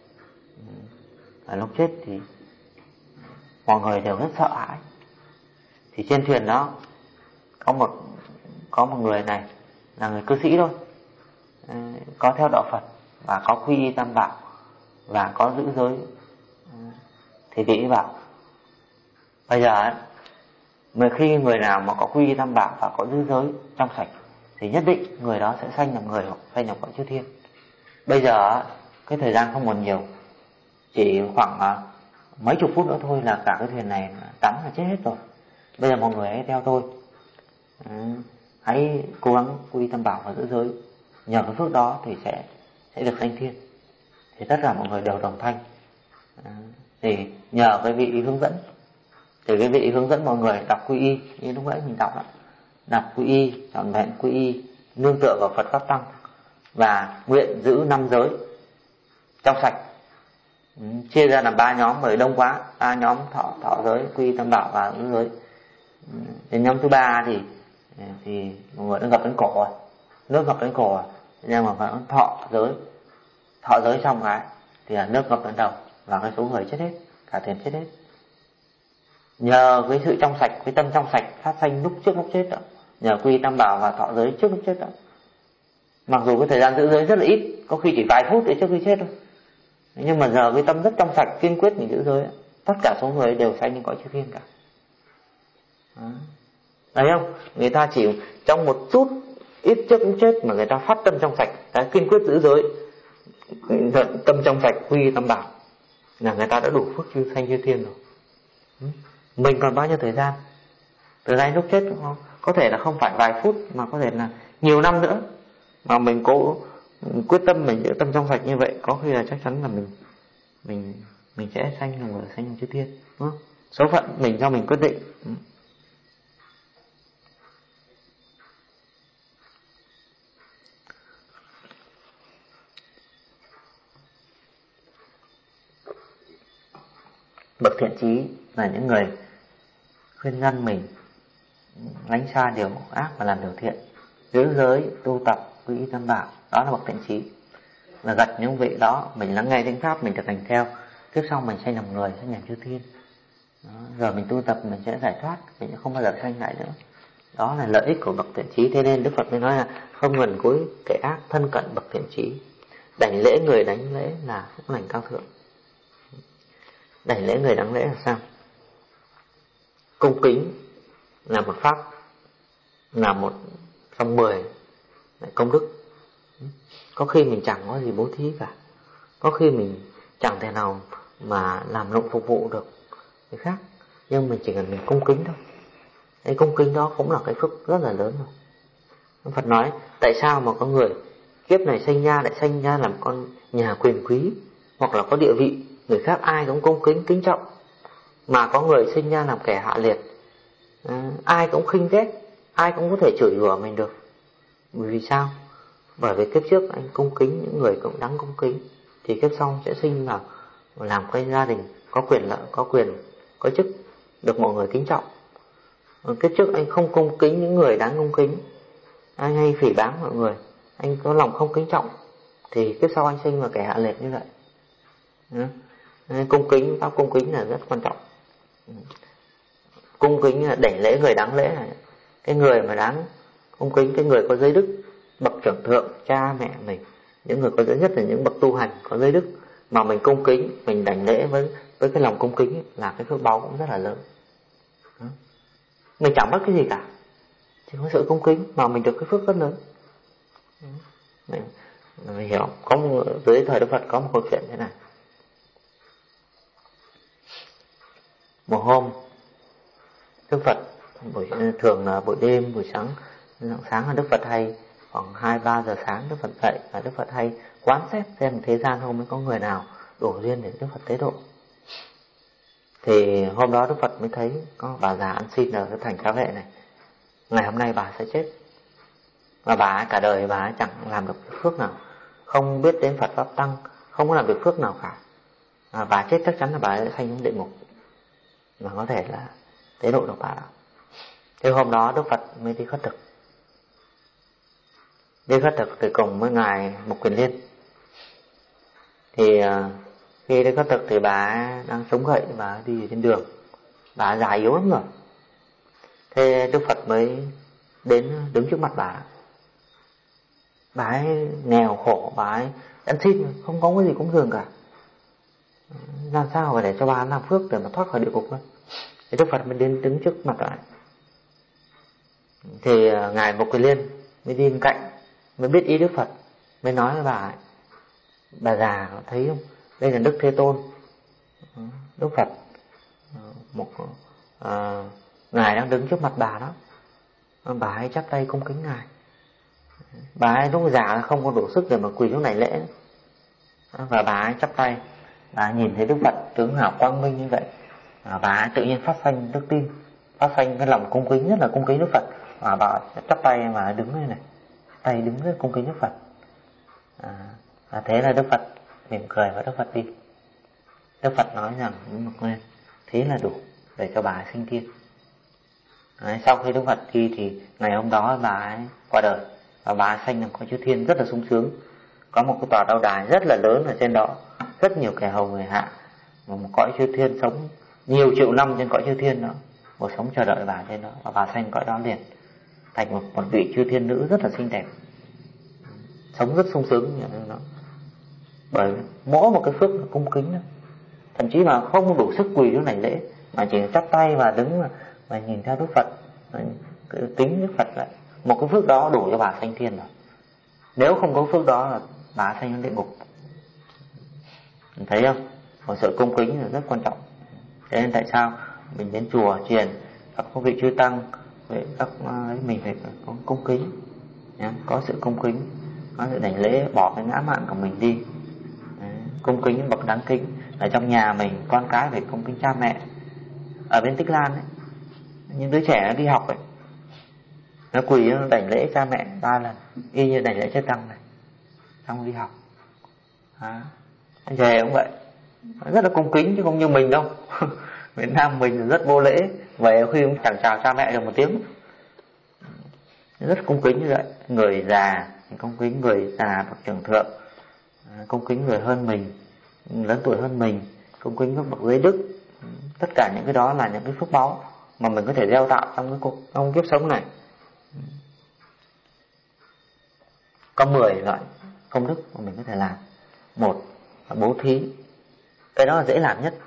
Và lúc chết thì mọi người đều rất sợ hãi. Thì trên thuyền đó có một người này là người cư sĩ thôi, có theo đạo Phật và có quy y Tam Bảo và có giữ giới. Thì vị bảo bây giờ khi người nào mà có quy y Tam Bảo và có giữ giới trong sạch thì nhất định người đó sẽ sanh làm người hoặc sanh làm cõi chư thiên. Bây giờ cái thời gian không còn nhiều, chỉ khoảng mấy chục phút nữa thôi là cả cái thuyền này tắm là chết hết rồi. Bây giờ mọi người hãy theo tôi, hãy cố gắng quy y Tam Bảo và giữ giới, nhờ cái phước đó thì sẽ được sanh thiên. Thì tất cả mọi người đều đồng thanh. Thì nhờ cái vị hướng dẫn, thì cái vị hướng dẫn mọi người đọc quy y như lúc nãy mình đọc đó, đọc quy y trọn vẹn quy y, nương tựa vào Phật pháp tăng và nguyện giữ 5 giới trong sạch. Chia ra làm 3 nhóm bởi đông quá, 3 nhóm thọ giới, quy y Tam Bảo và giữ giới. Đến nhóm thứ 3 thì mọi người đã ngập đến cổ rồi, nước ngập đến cổ rồi, nhưng mà vẫn thọ giới xong cái thì là nước ngập đến đầu và cái số người chết hết, cả thuyền chết hết. Nhờ cái sự trong sạch, cái tâm trong sạch phát sanh lúc chết đó, nhờ quy Tam Bảo và thọ giới trước lúc chết đó, Mặc dù cái thời gian giữ giới rất là ít, có khi chỉ vài phút để trước khi chết thôi, nhưng mà giờ cái tâm rất trong sạch kiên quyết mình giữ giới, tất cả số người đều sanh lên cõi chư thiên cả. Thấy không? Người ta chỉ trong một chút ít trước cũng chết mà người ta phát tâm trong sạch, kiên quyết giữ giới, tâm trong sạch quy tam bảo, là người ta đã đủ phước sanh chư thiên rồi. Mình còn bao nhiêu thời gian? Từ nay lúc chết có thể là không phải vài phút mà có thể là nhiều năm nữa, mà mình cố quyết tâm mình giữ tâm trong sạch như vậy, có khi là chắc chắn là mình sẽ sanh là sanh chư thiên, đúng không? Số phận mình do mình quyết định. Bậc thiện trí là những người khuyên ngăn mình lánh xa điều ác và làm điều thiện, giữ giới, tu tập, quy y tam bảo, đó là bậc thiện trí. Là gặt những vị đó, mình lắng nghe tiếng pháp, mình thực hành theo, kiếp sau mình sanh làm người, sanh làm chư thiên. Rồi mình tu tập mình sẽ giải thoát, mình sẽ không bao giờ sanh lại nữa. Đó là lợi ích của bậc thiện trí. Thế nên Đức Phật mới nói là không gần gũi kẻ ác, thân cận bậc thiện trí. Đảnh lễ người đánh lễ là phúc lành cao thượng. Đảnh lễ người đáng lễ là sao? Cung kính là một pháp, là một trong 10 công đức. Có khi mình chẳng có gì bố thí cả, có khi mình chẳng thể nào mà làm lụng phục vụ được người khác, nhưng mình chỉ cần mình cung kính thôi. Cái cung kính đó cũng là cái phước rất là lớn rồi. Phật nói tại sao mà có người kiếp này sinh ra lại sinh ra làm con nhà quyền quý, hoặc là có địa vị, người khác ai cũng cung kính kính trọng, mà có người sinh ra làm kẻ hạ liệt, ai cũng khinh ghét, ai cũng có thể chửi rủa mình được. Bởi vì sao? Bởi vì kiếp trước anh cung kính những người cũng đáng cung kính, thì kiếp sau sẽ sinh vào làm cái gia đình có quyền lợi, có quyền, có chức, được mọi người kính trọng. Kiếp trước anh không cung kính những người đáng cung kính, anh hay phỉ báng mọi người, anh có lòng không kính trọng, thì kiếp sau anh sinh vào kẻ hạ liệt như vậy. Cung kính, pháp cung kính là rất quan trọng. Cung kính là đảnh lễ người đáng lễ, là cái người mà đáng cung kính, cái người có giới đức, bậc trưởng thượng, cha mẹ mình, những người có giới nhất là những bậc tu hành có giới đức, mà mình cung kính, mình đảnh lễ với cái lòng cung kính là cái phước báu cũng rất là lớn. Mình chẳng mất cái gì cả, chỉ có sự cung kính mà mình được cái phước rất lớn. Mình hiểu. Có dưới thời Đức Phật có một câu chuyện thế này. Một hôm Đức Phật thường là buổi đêm, buổi sáng là Đức Phật hay khoảng 2-3 giờ sáng Đức Phật dậy, và Đức Phật hay quán xét xem thế gian hôm mới có người nào đổ duyên để Đức Phật tế độ. Thì hôm đó Đức Phật mới thấy có bà già ăn xin ở cái thành Xá Vệ này, ngày hôm nay bà sẽ chết, và bà cả đời bà chẳng làm được phước nào, không biết đến Phật pháp tăng, không có làm được phước nào cả. Bà chết chắc chắn là bà sẽ sanh xuống địa ngục, mà có thể là tế độ được bà. Thế hôm đó Đức Phật mới đi khất thực. Đi khất thực thì cùng với ngài Mục Kiền Liên. Thì khi đi khất thực thì bà đang chống gậy, bà đi trên đường, bà già yếu lắm rồi. Thế Đức Phật mới đến đứng trước mặt bà. Bà ấy nghèo khổ, bà ấy ăn xin, không có cái gì cúng dường cả, làm sao mà để cho bà làm phước để mà thoát khỏi địa ngục. Thì Đức Phật mới đến đứng trước mặt bà. Thì ngài Mục Kiền Liên mới đi bên cạnh, mới biết ý Đức Phật, mới nói với bà già thấy không, đây là Đức Thế Tôn, Đức Phật, ngài đang đứng trước mặt bà đó. Bà ấy chắp tay cung kính ngài. Bà ấy lúc già không có đủ sức để mà quỳ lúc này lễ, và bà ấy chắp tay, bà ấy nhìn thấy Đức Phật tướng hào quang minh như vậy, bà ấy tự nhiên phát sanh đức tin, phát sanh cái lòng cung kính, rất là cung kính Đức Phật, và bà chắp tay mà đứng như này, tay đứng rất cung kính Đức Phật. Thế là Đức Phật mỉm cười và Đức Phật đi. Đức Phật nói rằng thế là đủ để cho bà ấy sinh thiên. Sau khi Đức Phật đi thì ngày hôm đó bà ấy qua đời, và bà ấy sanh làm cõi chư thiên rất là sung sướng. Có một cái tòa Đau Đài rất là lớn ở trên đó, rất nhiều kẻ hầu người hạ, một cõi chư thiên sống nhiều triệu năm trên cõi chư thiên đó, một sống chờ đợi bà trên đó, và bà sanh cõi đó liền, thành một vị chư thiên nữ rất là xinh đẹp. sống rất sung sướng như nó. Bởi mỗi một cái phước là cung kính đó. Thậm chí mà không đủ sức quỳ lúc này lễ, mà chỉ chắp tay và đứng mà nhìn theo Đức Phật, kính Đức Phật lại, một cái phước đó đủ cho bà sanh thiên rồi. Nếu không có phước đó là bà sanh địa ngục. Mình thấy không? Một sự cung kính là rất quan trọng. Thế nên tại sao mình đến chùa chiền các vị chư tăng, các mình phải có cung kính, có sự cung kính, có sự đảnh lễ, bỏ cái ngã mạn của mình đi. Cung kính bậc đáng kính. Ở trong nhà mình, con cái phải cung kính cha mẹ. Ở bên Tích Lan ấy, những đứa trẻ nó đi học ấy, nó quỳ nó đảnh lễ cha mẹ 3 lần, y như đảnh lễ chư tăng này, xong đi học. Anh về cũng vậy, rất là cung kính chứ không như mình đâu. Việt Nam mình rất vô lễ, về khi cũng chẳng chào cha mẹ được một tiếng. Rất cung kính như vậy. Người già cung kính người già bậc trưởng thượng, cung kính người hơn mình, lớn tuổi hơn mình, cung kính các bậc giới đức. Tất cả những cái đó là những cái phước báu mà mình có thể gieo tạo trong kiếp sống này. Có 10 loại công đức mà mình có thể làm. Một là bố thí, cái đó là dễ làm nhất.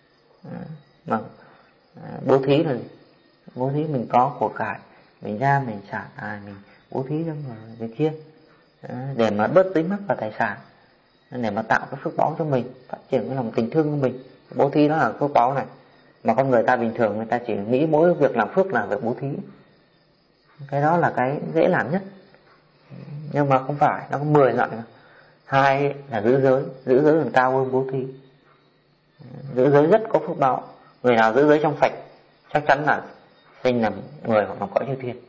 Mà bố thí mình có của cải, mình ra mình trả tài, mình bố thí cho người kia, để mà bớt dính mắc vào tài sản, để mà tạo cái phước báu cho mình, phát triển cái lòng tình thương của mình. Bố thí đó là phước báu này. Mà con người ta bình thường người ta chỉ nghĩ mỗi việc làm phước là việc bố thí, cái đó là cái dễ làm nhất. Nhưng mà không phải, nó có 10 loại. Hai là giữ giới còn cao hơn bố thí. Giữ giới rất có phước báo. Người nào giữ giới trong sạch chắc chắn là sinh làm người hoặc là cõi chư thiên.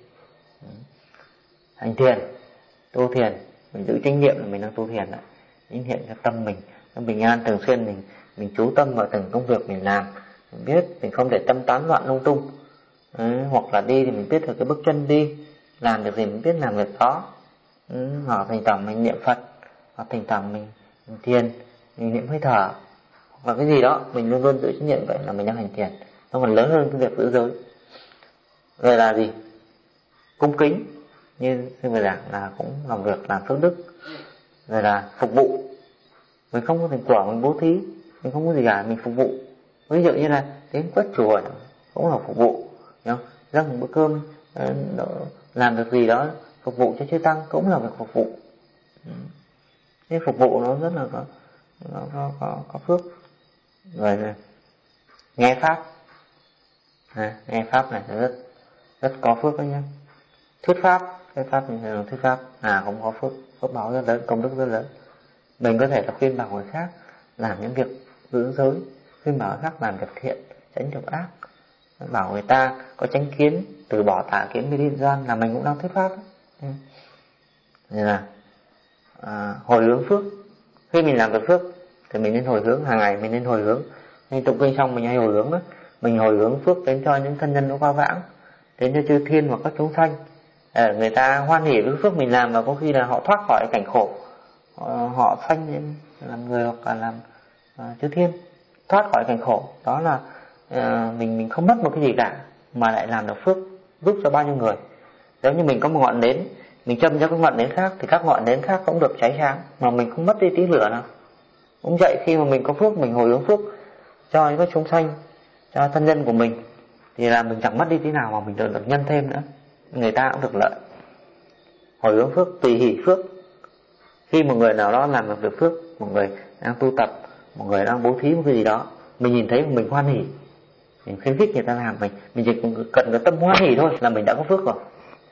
Hành thiền, tu thiền, mình giữ chánh niệm là mình đang tu thiền đấy. Chánh niệm cho tâm mình nó bình an, thường xuyên mình chú tâm vào từng công việc mình làm, mình biết mình không để tâm tán loạn lung tung. Hoặc là đi thì mình biết được cái bước chân đi, làm được gì mình biết làm việc đó. Hoặc thỉnh thoảng mình niệm Phật, hoặc thỉnh thoảng mình thiền, mình niệm hơi thở, hoặc là cái gì đó mình luôn luôn giữ chánh niệm, vậy là mình đang hành thiền. Nó còn lớn hơn cái việc giữ giới. Rồi là gì? Cung kính, như vừa giảng là cũng làm việc làm phước đức. Rồi là phục vụ, mình không có thành quả mình bố thí, mình không có gì cả, mình phục vụ. Ví dụ như là đến quét chùa cũng là phục vụ, dâng một bữa cơm, làm được gì đó phục vụ cho chư tăng cũng là việc phục vụ. Cái phục vụ nó rất là có phước. Rồi nghe pháp, nghe pháp này rất có phước đó nhé. Thuyết pháp, cái pháp mình là thuyết pháp cũng có phước báo rất lớn, công đức rất lớn. Mình có thể là khuyên bảo người khác làm những việc giữ giới, khuyên bảo người khác làm việc thiện, tránh được ác, bảo người ta có chánh kiến, từ bỏ tà kiến mê tín gian, là mình cũng đang thuyết pháp. Nên là hồi hướng phước. Khi mình làm việc phước thì mình nên hồi hướng, hàng ngày mình nên hồi hướng. Nên tụng kinh xong mình hay hồi hướng đó. Mình hồi hướng phước đến cho những thân nhân nó qua vãng, đến cho chư thiên và các chúng sanh, người ta hoan hỉ với phước mình làm, và có khi là họ thoát khỏi cảnh khổ, họ sanh lên làm người hoặc là làm chư thiên, thoát khỏi cảnh khổ. Đó là mình không mất một cái gì cả, mà lại làm được phước, giúp cho bao nhiêu người. Nếu như mình có một ngọn nến, mình châm cho các ngọn nến khác thì các ngọn nến khác cũng được cháy sáng, mà mình không mất đi tí lửa nào. Cũng vậy, khi mà mình có phước, mình hồi hướng phước cho những cái chúng sanh, cho thân nhân của mình, thì là mình chẳng mất đi tí nào, mà mình được nhân thêm nữa, người ta cũng được lợi. Hồi hướng phước, tùy hỷ phước. Khi một người nào đó làm được việc phước, một người đang tu tập, một người đang bố thí một cái gì đó, mình nhìn thấy mình hoan hỉ, mình khuyến khích người ta làm, mình chỉ cần cái tâm hoan hỉ thôi là mình đã có phước rồi.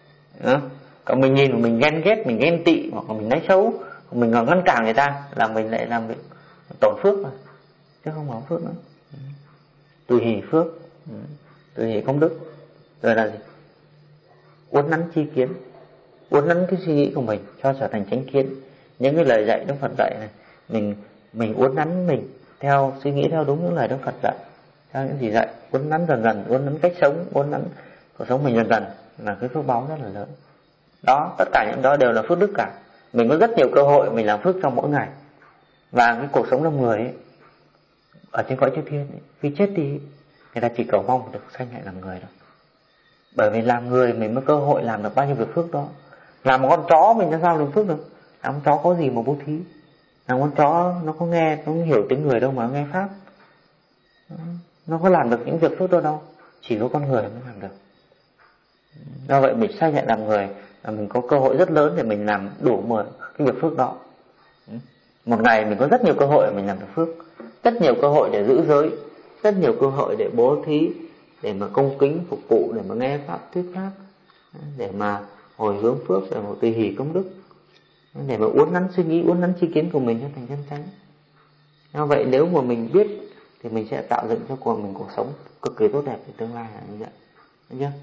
Còn mình nhìn mà mình ghen ghét, mình ghen tị, hoặc là mình nói xấu, mình còn ngăn cản người ta, là mình lại làm việc tổn phước rồi, chứ không có phước nữa. Tùy hỷ phước, tùy hỷ công đức. Rồi là gì? Uốn nắn chi kiến, uốn nắn cái suy nghĩ của mình cho trở thành chánh kiến. Những cái lời dạy Đức Phật dạy này, mình uốn nắn mình theo suy nghĩ theo đúng những lời Đức Phật dạy, theo những gì dạy, uốn nắn dần dần, uốn nắn cách sống, uốn nắn cuộc sống mình dần dần, là cái phước báu rất là lớn. Đó, tất cả những đó đều là phước đức cả. Mình có rất nhiều cơ hội mình làm phước trong mỗi ngày. Và cái cuộc sống làm người ấy, ở trên cõi chư thiên ấy, khi chết đi người ta chỉ cầu mong được sanh lại làm người thôi. Bởi vì làm người mình mới cơ hội làm được bao nhiêu việc phước đó. Làm một con chó mình làm sao được phước được. Con chó có gì mà bố thí? Con chó nó có nghe, nó không hiểu tiếng người đâu mà nó nghe pháp. Nó có làm được những việc phước đâu. Chỉ có con người mới làm được. Do vậy mình xác nhận làm người là mình có cơ hội rất lớn để mình làm đủ 10 cái việc phước đó. Một ngày mình có rất nhiều cơ hội để mình làm được phước, rất nhiều cơ hội để giữ giới, rất nhiều cơ hội để bố thí, để mà cung kính phục vụ, để mà nghe pháp thuyết pháp, để mà hồi hướng phước, để mà tùy hỷ công đức, để mà uốn nắn suy nghĩ, uốn nắn tri kiến của mình cho thành chân chánh. Do vậy nếu mà mình biết thì mình sẽ tạo dựng cho mình cuộc sống cực kỳ tốt đẹp trong tương lai là như vậy. Được chưa?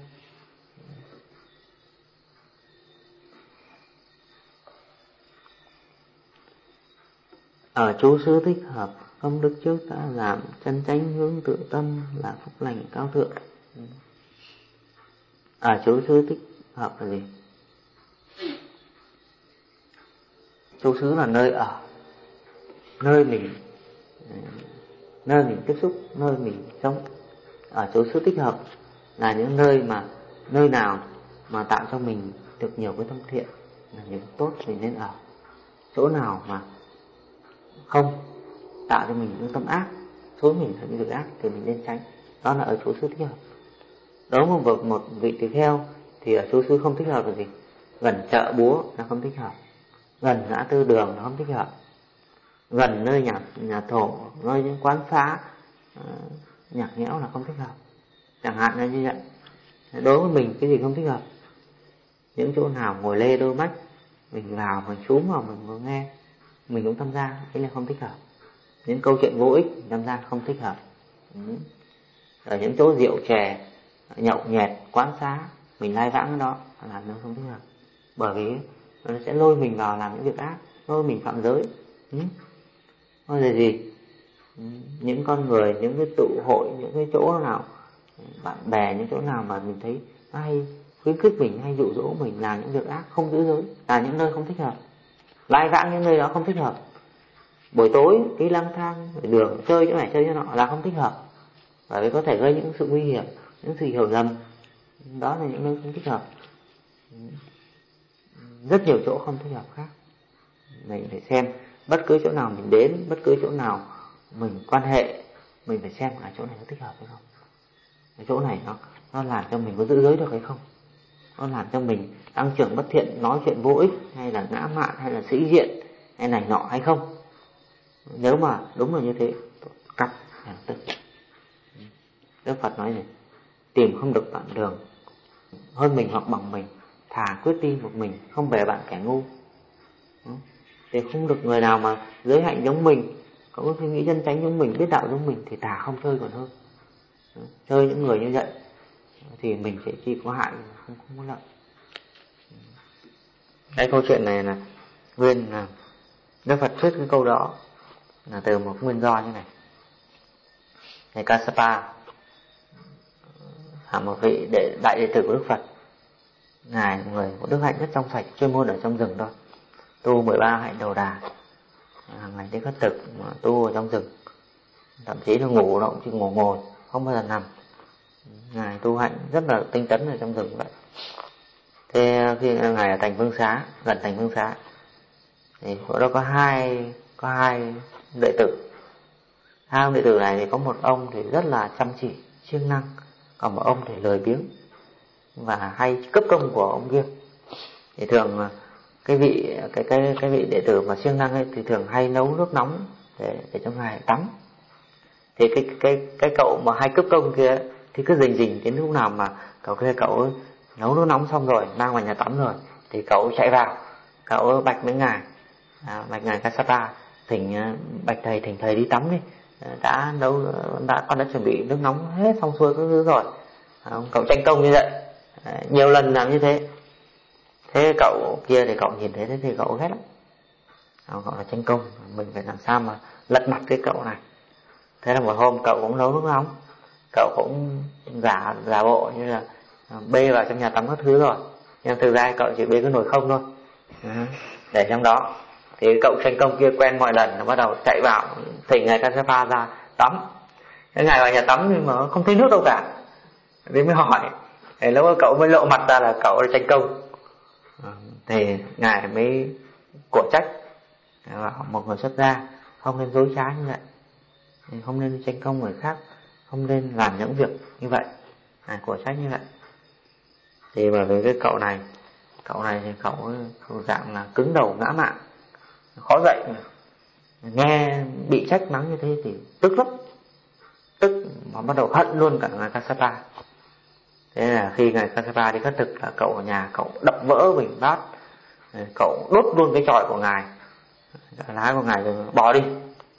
Ở chú xứ thích hợp, công đức trước đã làm, chân chánh hướng tự tâm là phúc lành cao thượng. Ở chú xứ thích hợp là gì? Chú xứ là nơi ở, nơi mình tiếp xúc, nơi mình sống. Ở chú xứ thích hợp là những nơi nào mà tạo cho mình được nhiều cái tâm thiện, là những tốt mình nên ở. Chỗ nào mà không tạo cho mình những tâm ác, xối mình thành những việc ác thì mình nên tránh. Đó là ở chỗ xứ thích hợp. Đối với một vị tỳ kheo thì ở chỗ xứ không thích hợp là gì? Gần chợ búa là không thích hợp, gần ngã tư đường là không thích hợp, gần nơi nhà thổ, nơi những quán xá nhạt nhẽo là không thích hợp. Chẳng hạn là như vậy. Đối với mình cái gì không thích hợp? Những chỗ nào ngồi lê đôi mắt, mình vào mình xuống vào mình vừa nghe, mình cũng tham gia, đấy là không thích hợp. Những câu chuyện vô ích tham gia không thích hợp. Ở những chỗ rượu chè, nhậu nhẹt, quán xá, mình lai vãng đó là nó không thích hợp. Bởi vì nó sẽ lôi mình vào làm những việc ác, lôi mình phạm giới. Thôi là gì? Những con người, những cái tụ hội, những cái chỗ nào bạn bè, những chỗ nào mà mình thấy hay khuyến khích mình, hay dụ dỗ mình làm những việc ác, không giữ giới, là những nơi không thích hợp. Lai vãng những nơi đó không thích hợp. Buổi tối đi lang thang đường chơi chỗ này chơi chỗ nọ là không thích hợp, bởi vì có thể gây những sự nguy hiểm, những sự hiểu lầm. Đó là những nơi không thích hợp. Rất nhiều chỗ không thích hợp khác. Mình phải xem bất cứ chỗ nào mình đến, bất cứ chỗ nào mình quan hệ, mình phải xem là chỗ này có thích hợp hay không. Cái chỗ này nó làm cho mình có giữ giới được hay không, nó làm cho mình tăng trưởng bất thiện, nói chuyện vô ích, hay là ngã mạn, hay là sĩ diện, hay này nọ hay không. Nếu mà đúng là như thế, cắt hàng tức. Đức Phật nói gì? Tìm không được bạn đường hơn mình hoặc bằng mình, thà quyết đi một mình, không bè bạn kẻ ngu. Thì không được người nào mà giới hạnh giống mình, có suy nghĩ chân chánh giống mình, biết đạo giống mình, thì thà không chơi còn hơn. Chơi những người như vậy thì mình sẽ chỉ có hại, không có lợi. Cái câu chuyện này là nguyên là Đức Phật thuyết cái câu đó là từ một nguyên do như này. Ngài Kassapa là một vị đại đệ tử của Đức Phật. Ngài là người có đức hạnh rất trong sạch, chuyên môn ở trong rừng thôi, tu 13 hạnh đầu đà, hàng ngày đi khất thực mà tu ở trong rừng, thậm chí là ngủ nó cũng chỉ ngủ ngồi, không bao giờ nằm. Ngài tu hạnh rất là tinh tấn ở trong rừng vậy. Thế khi ngài ở thành Phương Xá, gần thành Phương Xá, thì ở đó có hai đệ tử. Hai ông đệ tử này thì có một ông thì rất là chăm chỉ, siêng năng, còn một ông thì lười biếng và hay cấp công của ông kia. Thì thường cái vị đệ tử mà siêng năng ấy thì thường hay nấu nước nóng để cho ngài tắm. Thì cái cậu mà hay cấp công kia thì cứ rình đến lúc nào mà cậu kia cậu nấu nước nóng xong rồi, mang vào nhà tắm rồi, thì cậu chạy vào, cậu bạch với ngài, bạch ngài Kassapa, bạch thầy, thỉnh thầy đi tắm đi, con đã chuẩn bị nước nóng hết xong xuôi các thứ rồi. Cậu tranh công như vậy, nhiều lần làm như thế. Thế cậu kia thì cậu nhìn thấy thế thì cậu ghét lắm. Cậu là tranh công, mình phải làm sao mà lật mặt cái cậu này. Thế là một hôm cậu cũng nấu nước nóng, cậu cũng giả bộ như là bê vào trong nhà tắm các thứ rồi, nhưng thực ra cậu chỉ bê cái nồi không thôi, để trong đó. Thì cậu tranh công kia quen mọi lần, nó bắt đầu chạy vào thỉnh ngài Kassapa ra tắm. Cái ngài vào nhà tắm nhưng mà không thấy nước đâu cả. Thế mới hỏi, lúc đó cậu mới lộ mặt ra là cậu là tranh công. Thì ngài mới của trách một người xuất gia, không nên dối trá như vậy, không nên tranh công người khác, không nên làm những việc như vậy, của trách như vậy. Thì bởi vì cái cậu này thì cậu dạng là cứng đầu ngã mạn, khó dậy, nghe bị trách mắng như thế thì tức lắm, tức mà bắt đầu hận luôn cả ngài Kassapa. Thế là khi ngài Kassapa đi khất thực là cậu ở nhà, cậu đập vỡ bình bát, cậu đốt luôn cái chòi của ngài, lá của ngài rồi bỏ đi.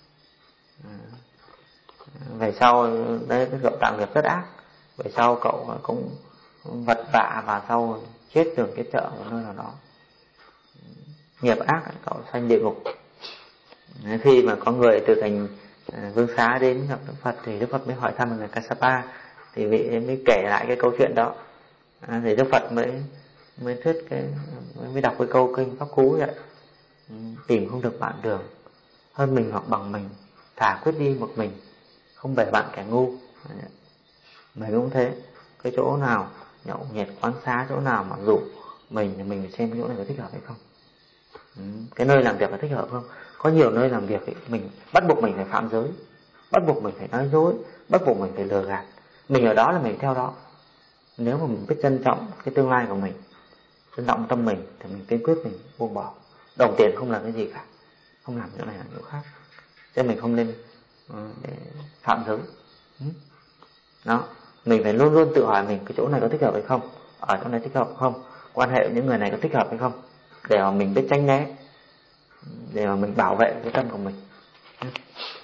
Về sau đấy, cái cậu tạo nghiệp rất ác. Về sau cậu cũng vật vã và sau chết từ cái chợ một nơi nào đó, nghiệp ác, cậu sanh địa ngục. Khi mà có người từ thành Vương Xá đến gặp Đức Phật thì Đức Phật mới hỏi thăm người Kassapa, thì vị ấy mới kể lại cái câu chuyện đó. Thì Đức Phật mới thuyết mới đọc cái câu kinh Pháp Cú vậy: tìm không được bạn đường, hơn mình hoặc bằng mình, thà quyết đi một mình, không bè bạn kẻ ngu. Mình cũng thế, cái chỗ nào nhậu nhẹt quán xá, chỗ nào mà rủ mình thì mình phải xem chỗ này có thích hợp hay không. Cái nơi làm việc có thích hợp không? Có nhiều nơi làm việc ấy, mình bắt buộc mình phải phạm giới, bắt buộc mình phải nói dối, bắt buộc mình phải lừa gạt. Mình ở đó là mình theo đó. Nếu mà mình biết trân trọng cái tương lai của mình, trân trọng tâm mình, thì mình kiên quyết mình buông bỏ. Đồng tiền không làm cái gì cả, không làm chỗ này làm chỗ khác, cho mình không nên để phạm giới. Đó, mình phải luôn luôn tự hỏi mình cái chỗ này có thích hợp hay không, ở chỗ này thích hợp không, quan hệ với những người này có thích hợp hay không, để mà mình biết tránh né, để mà mình bảo vệ cái tâm của mình.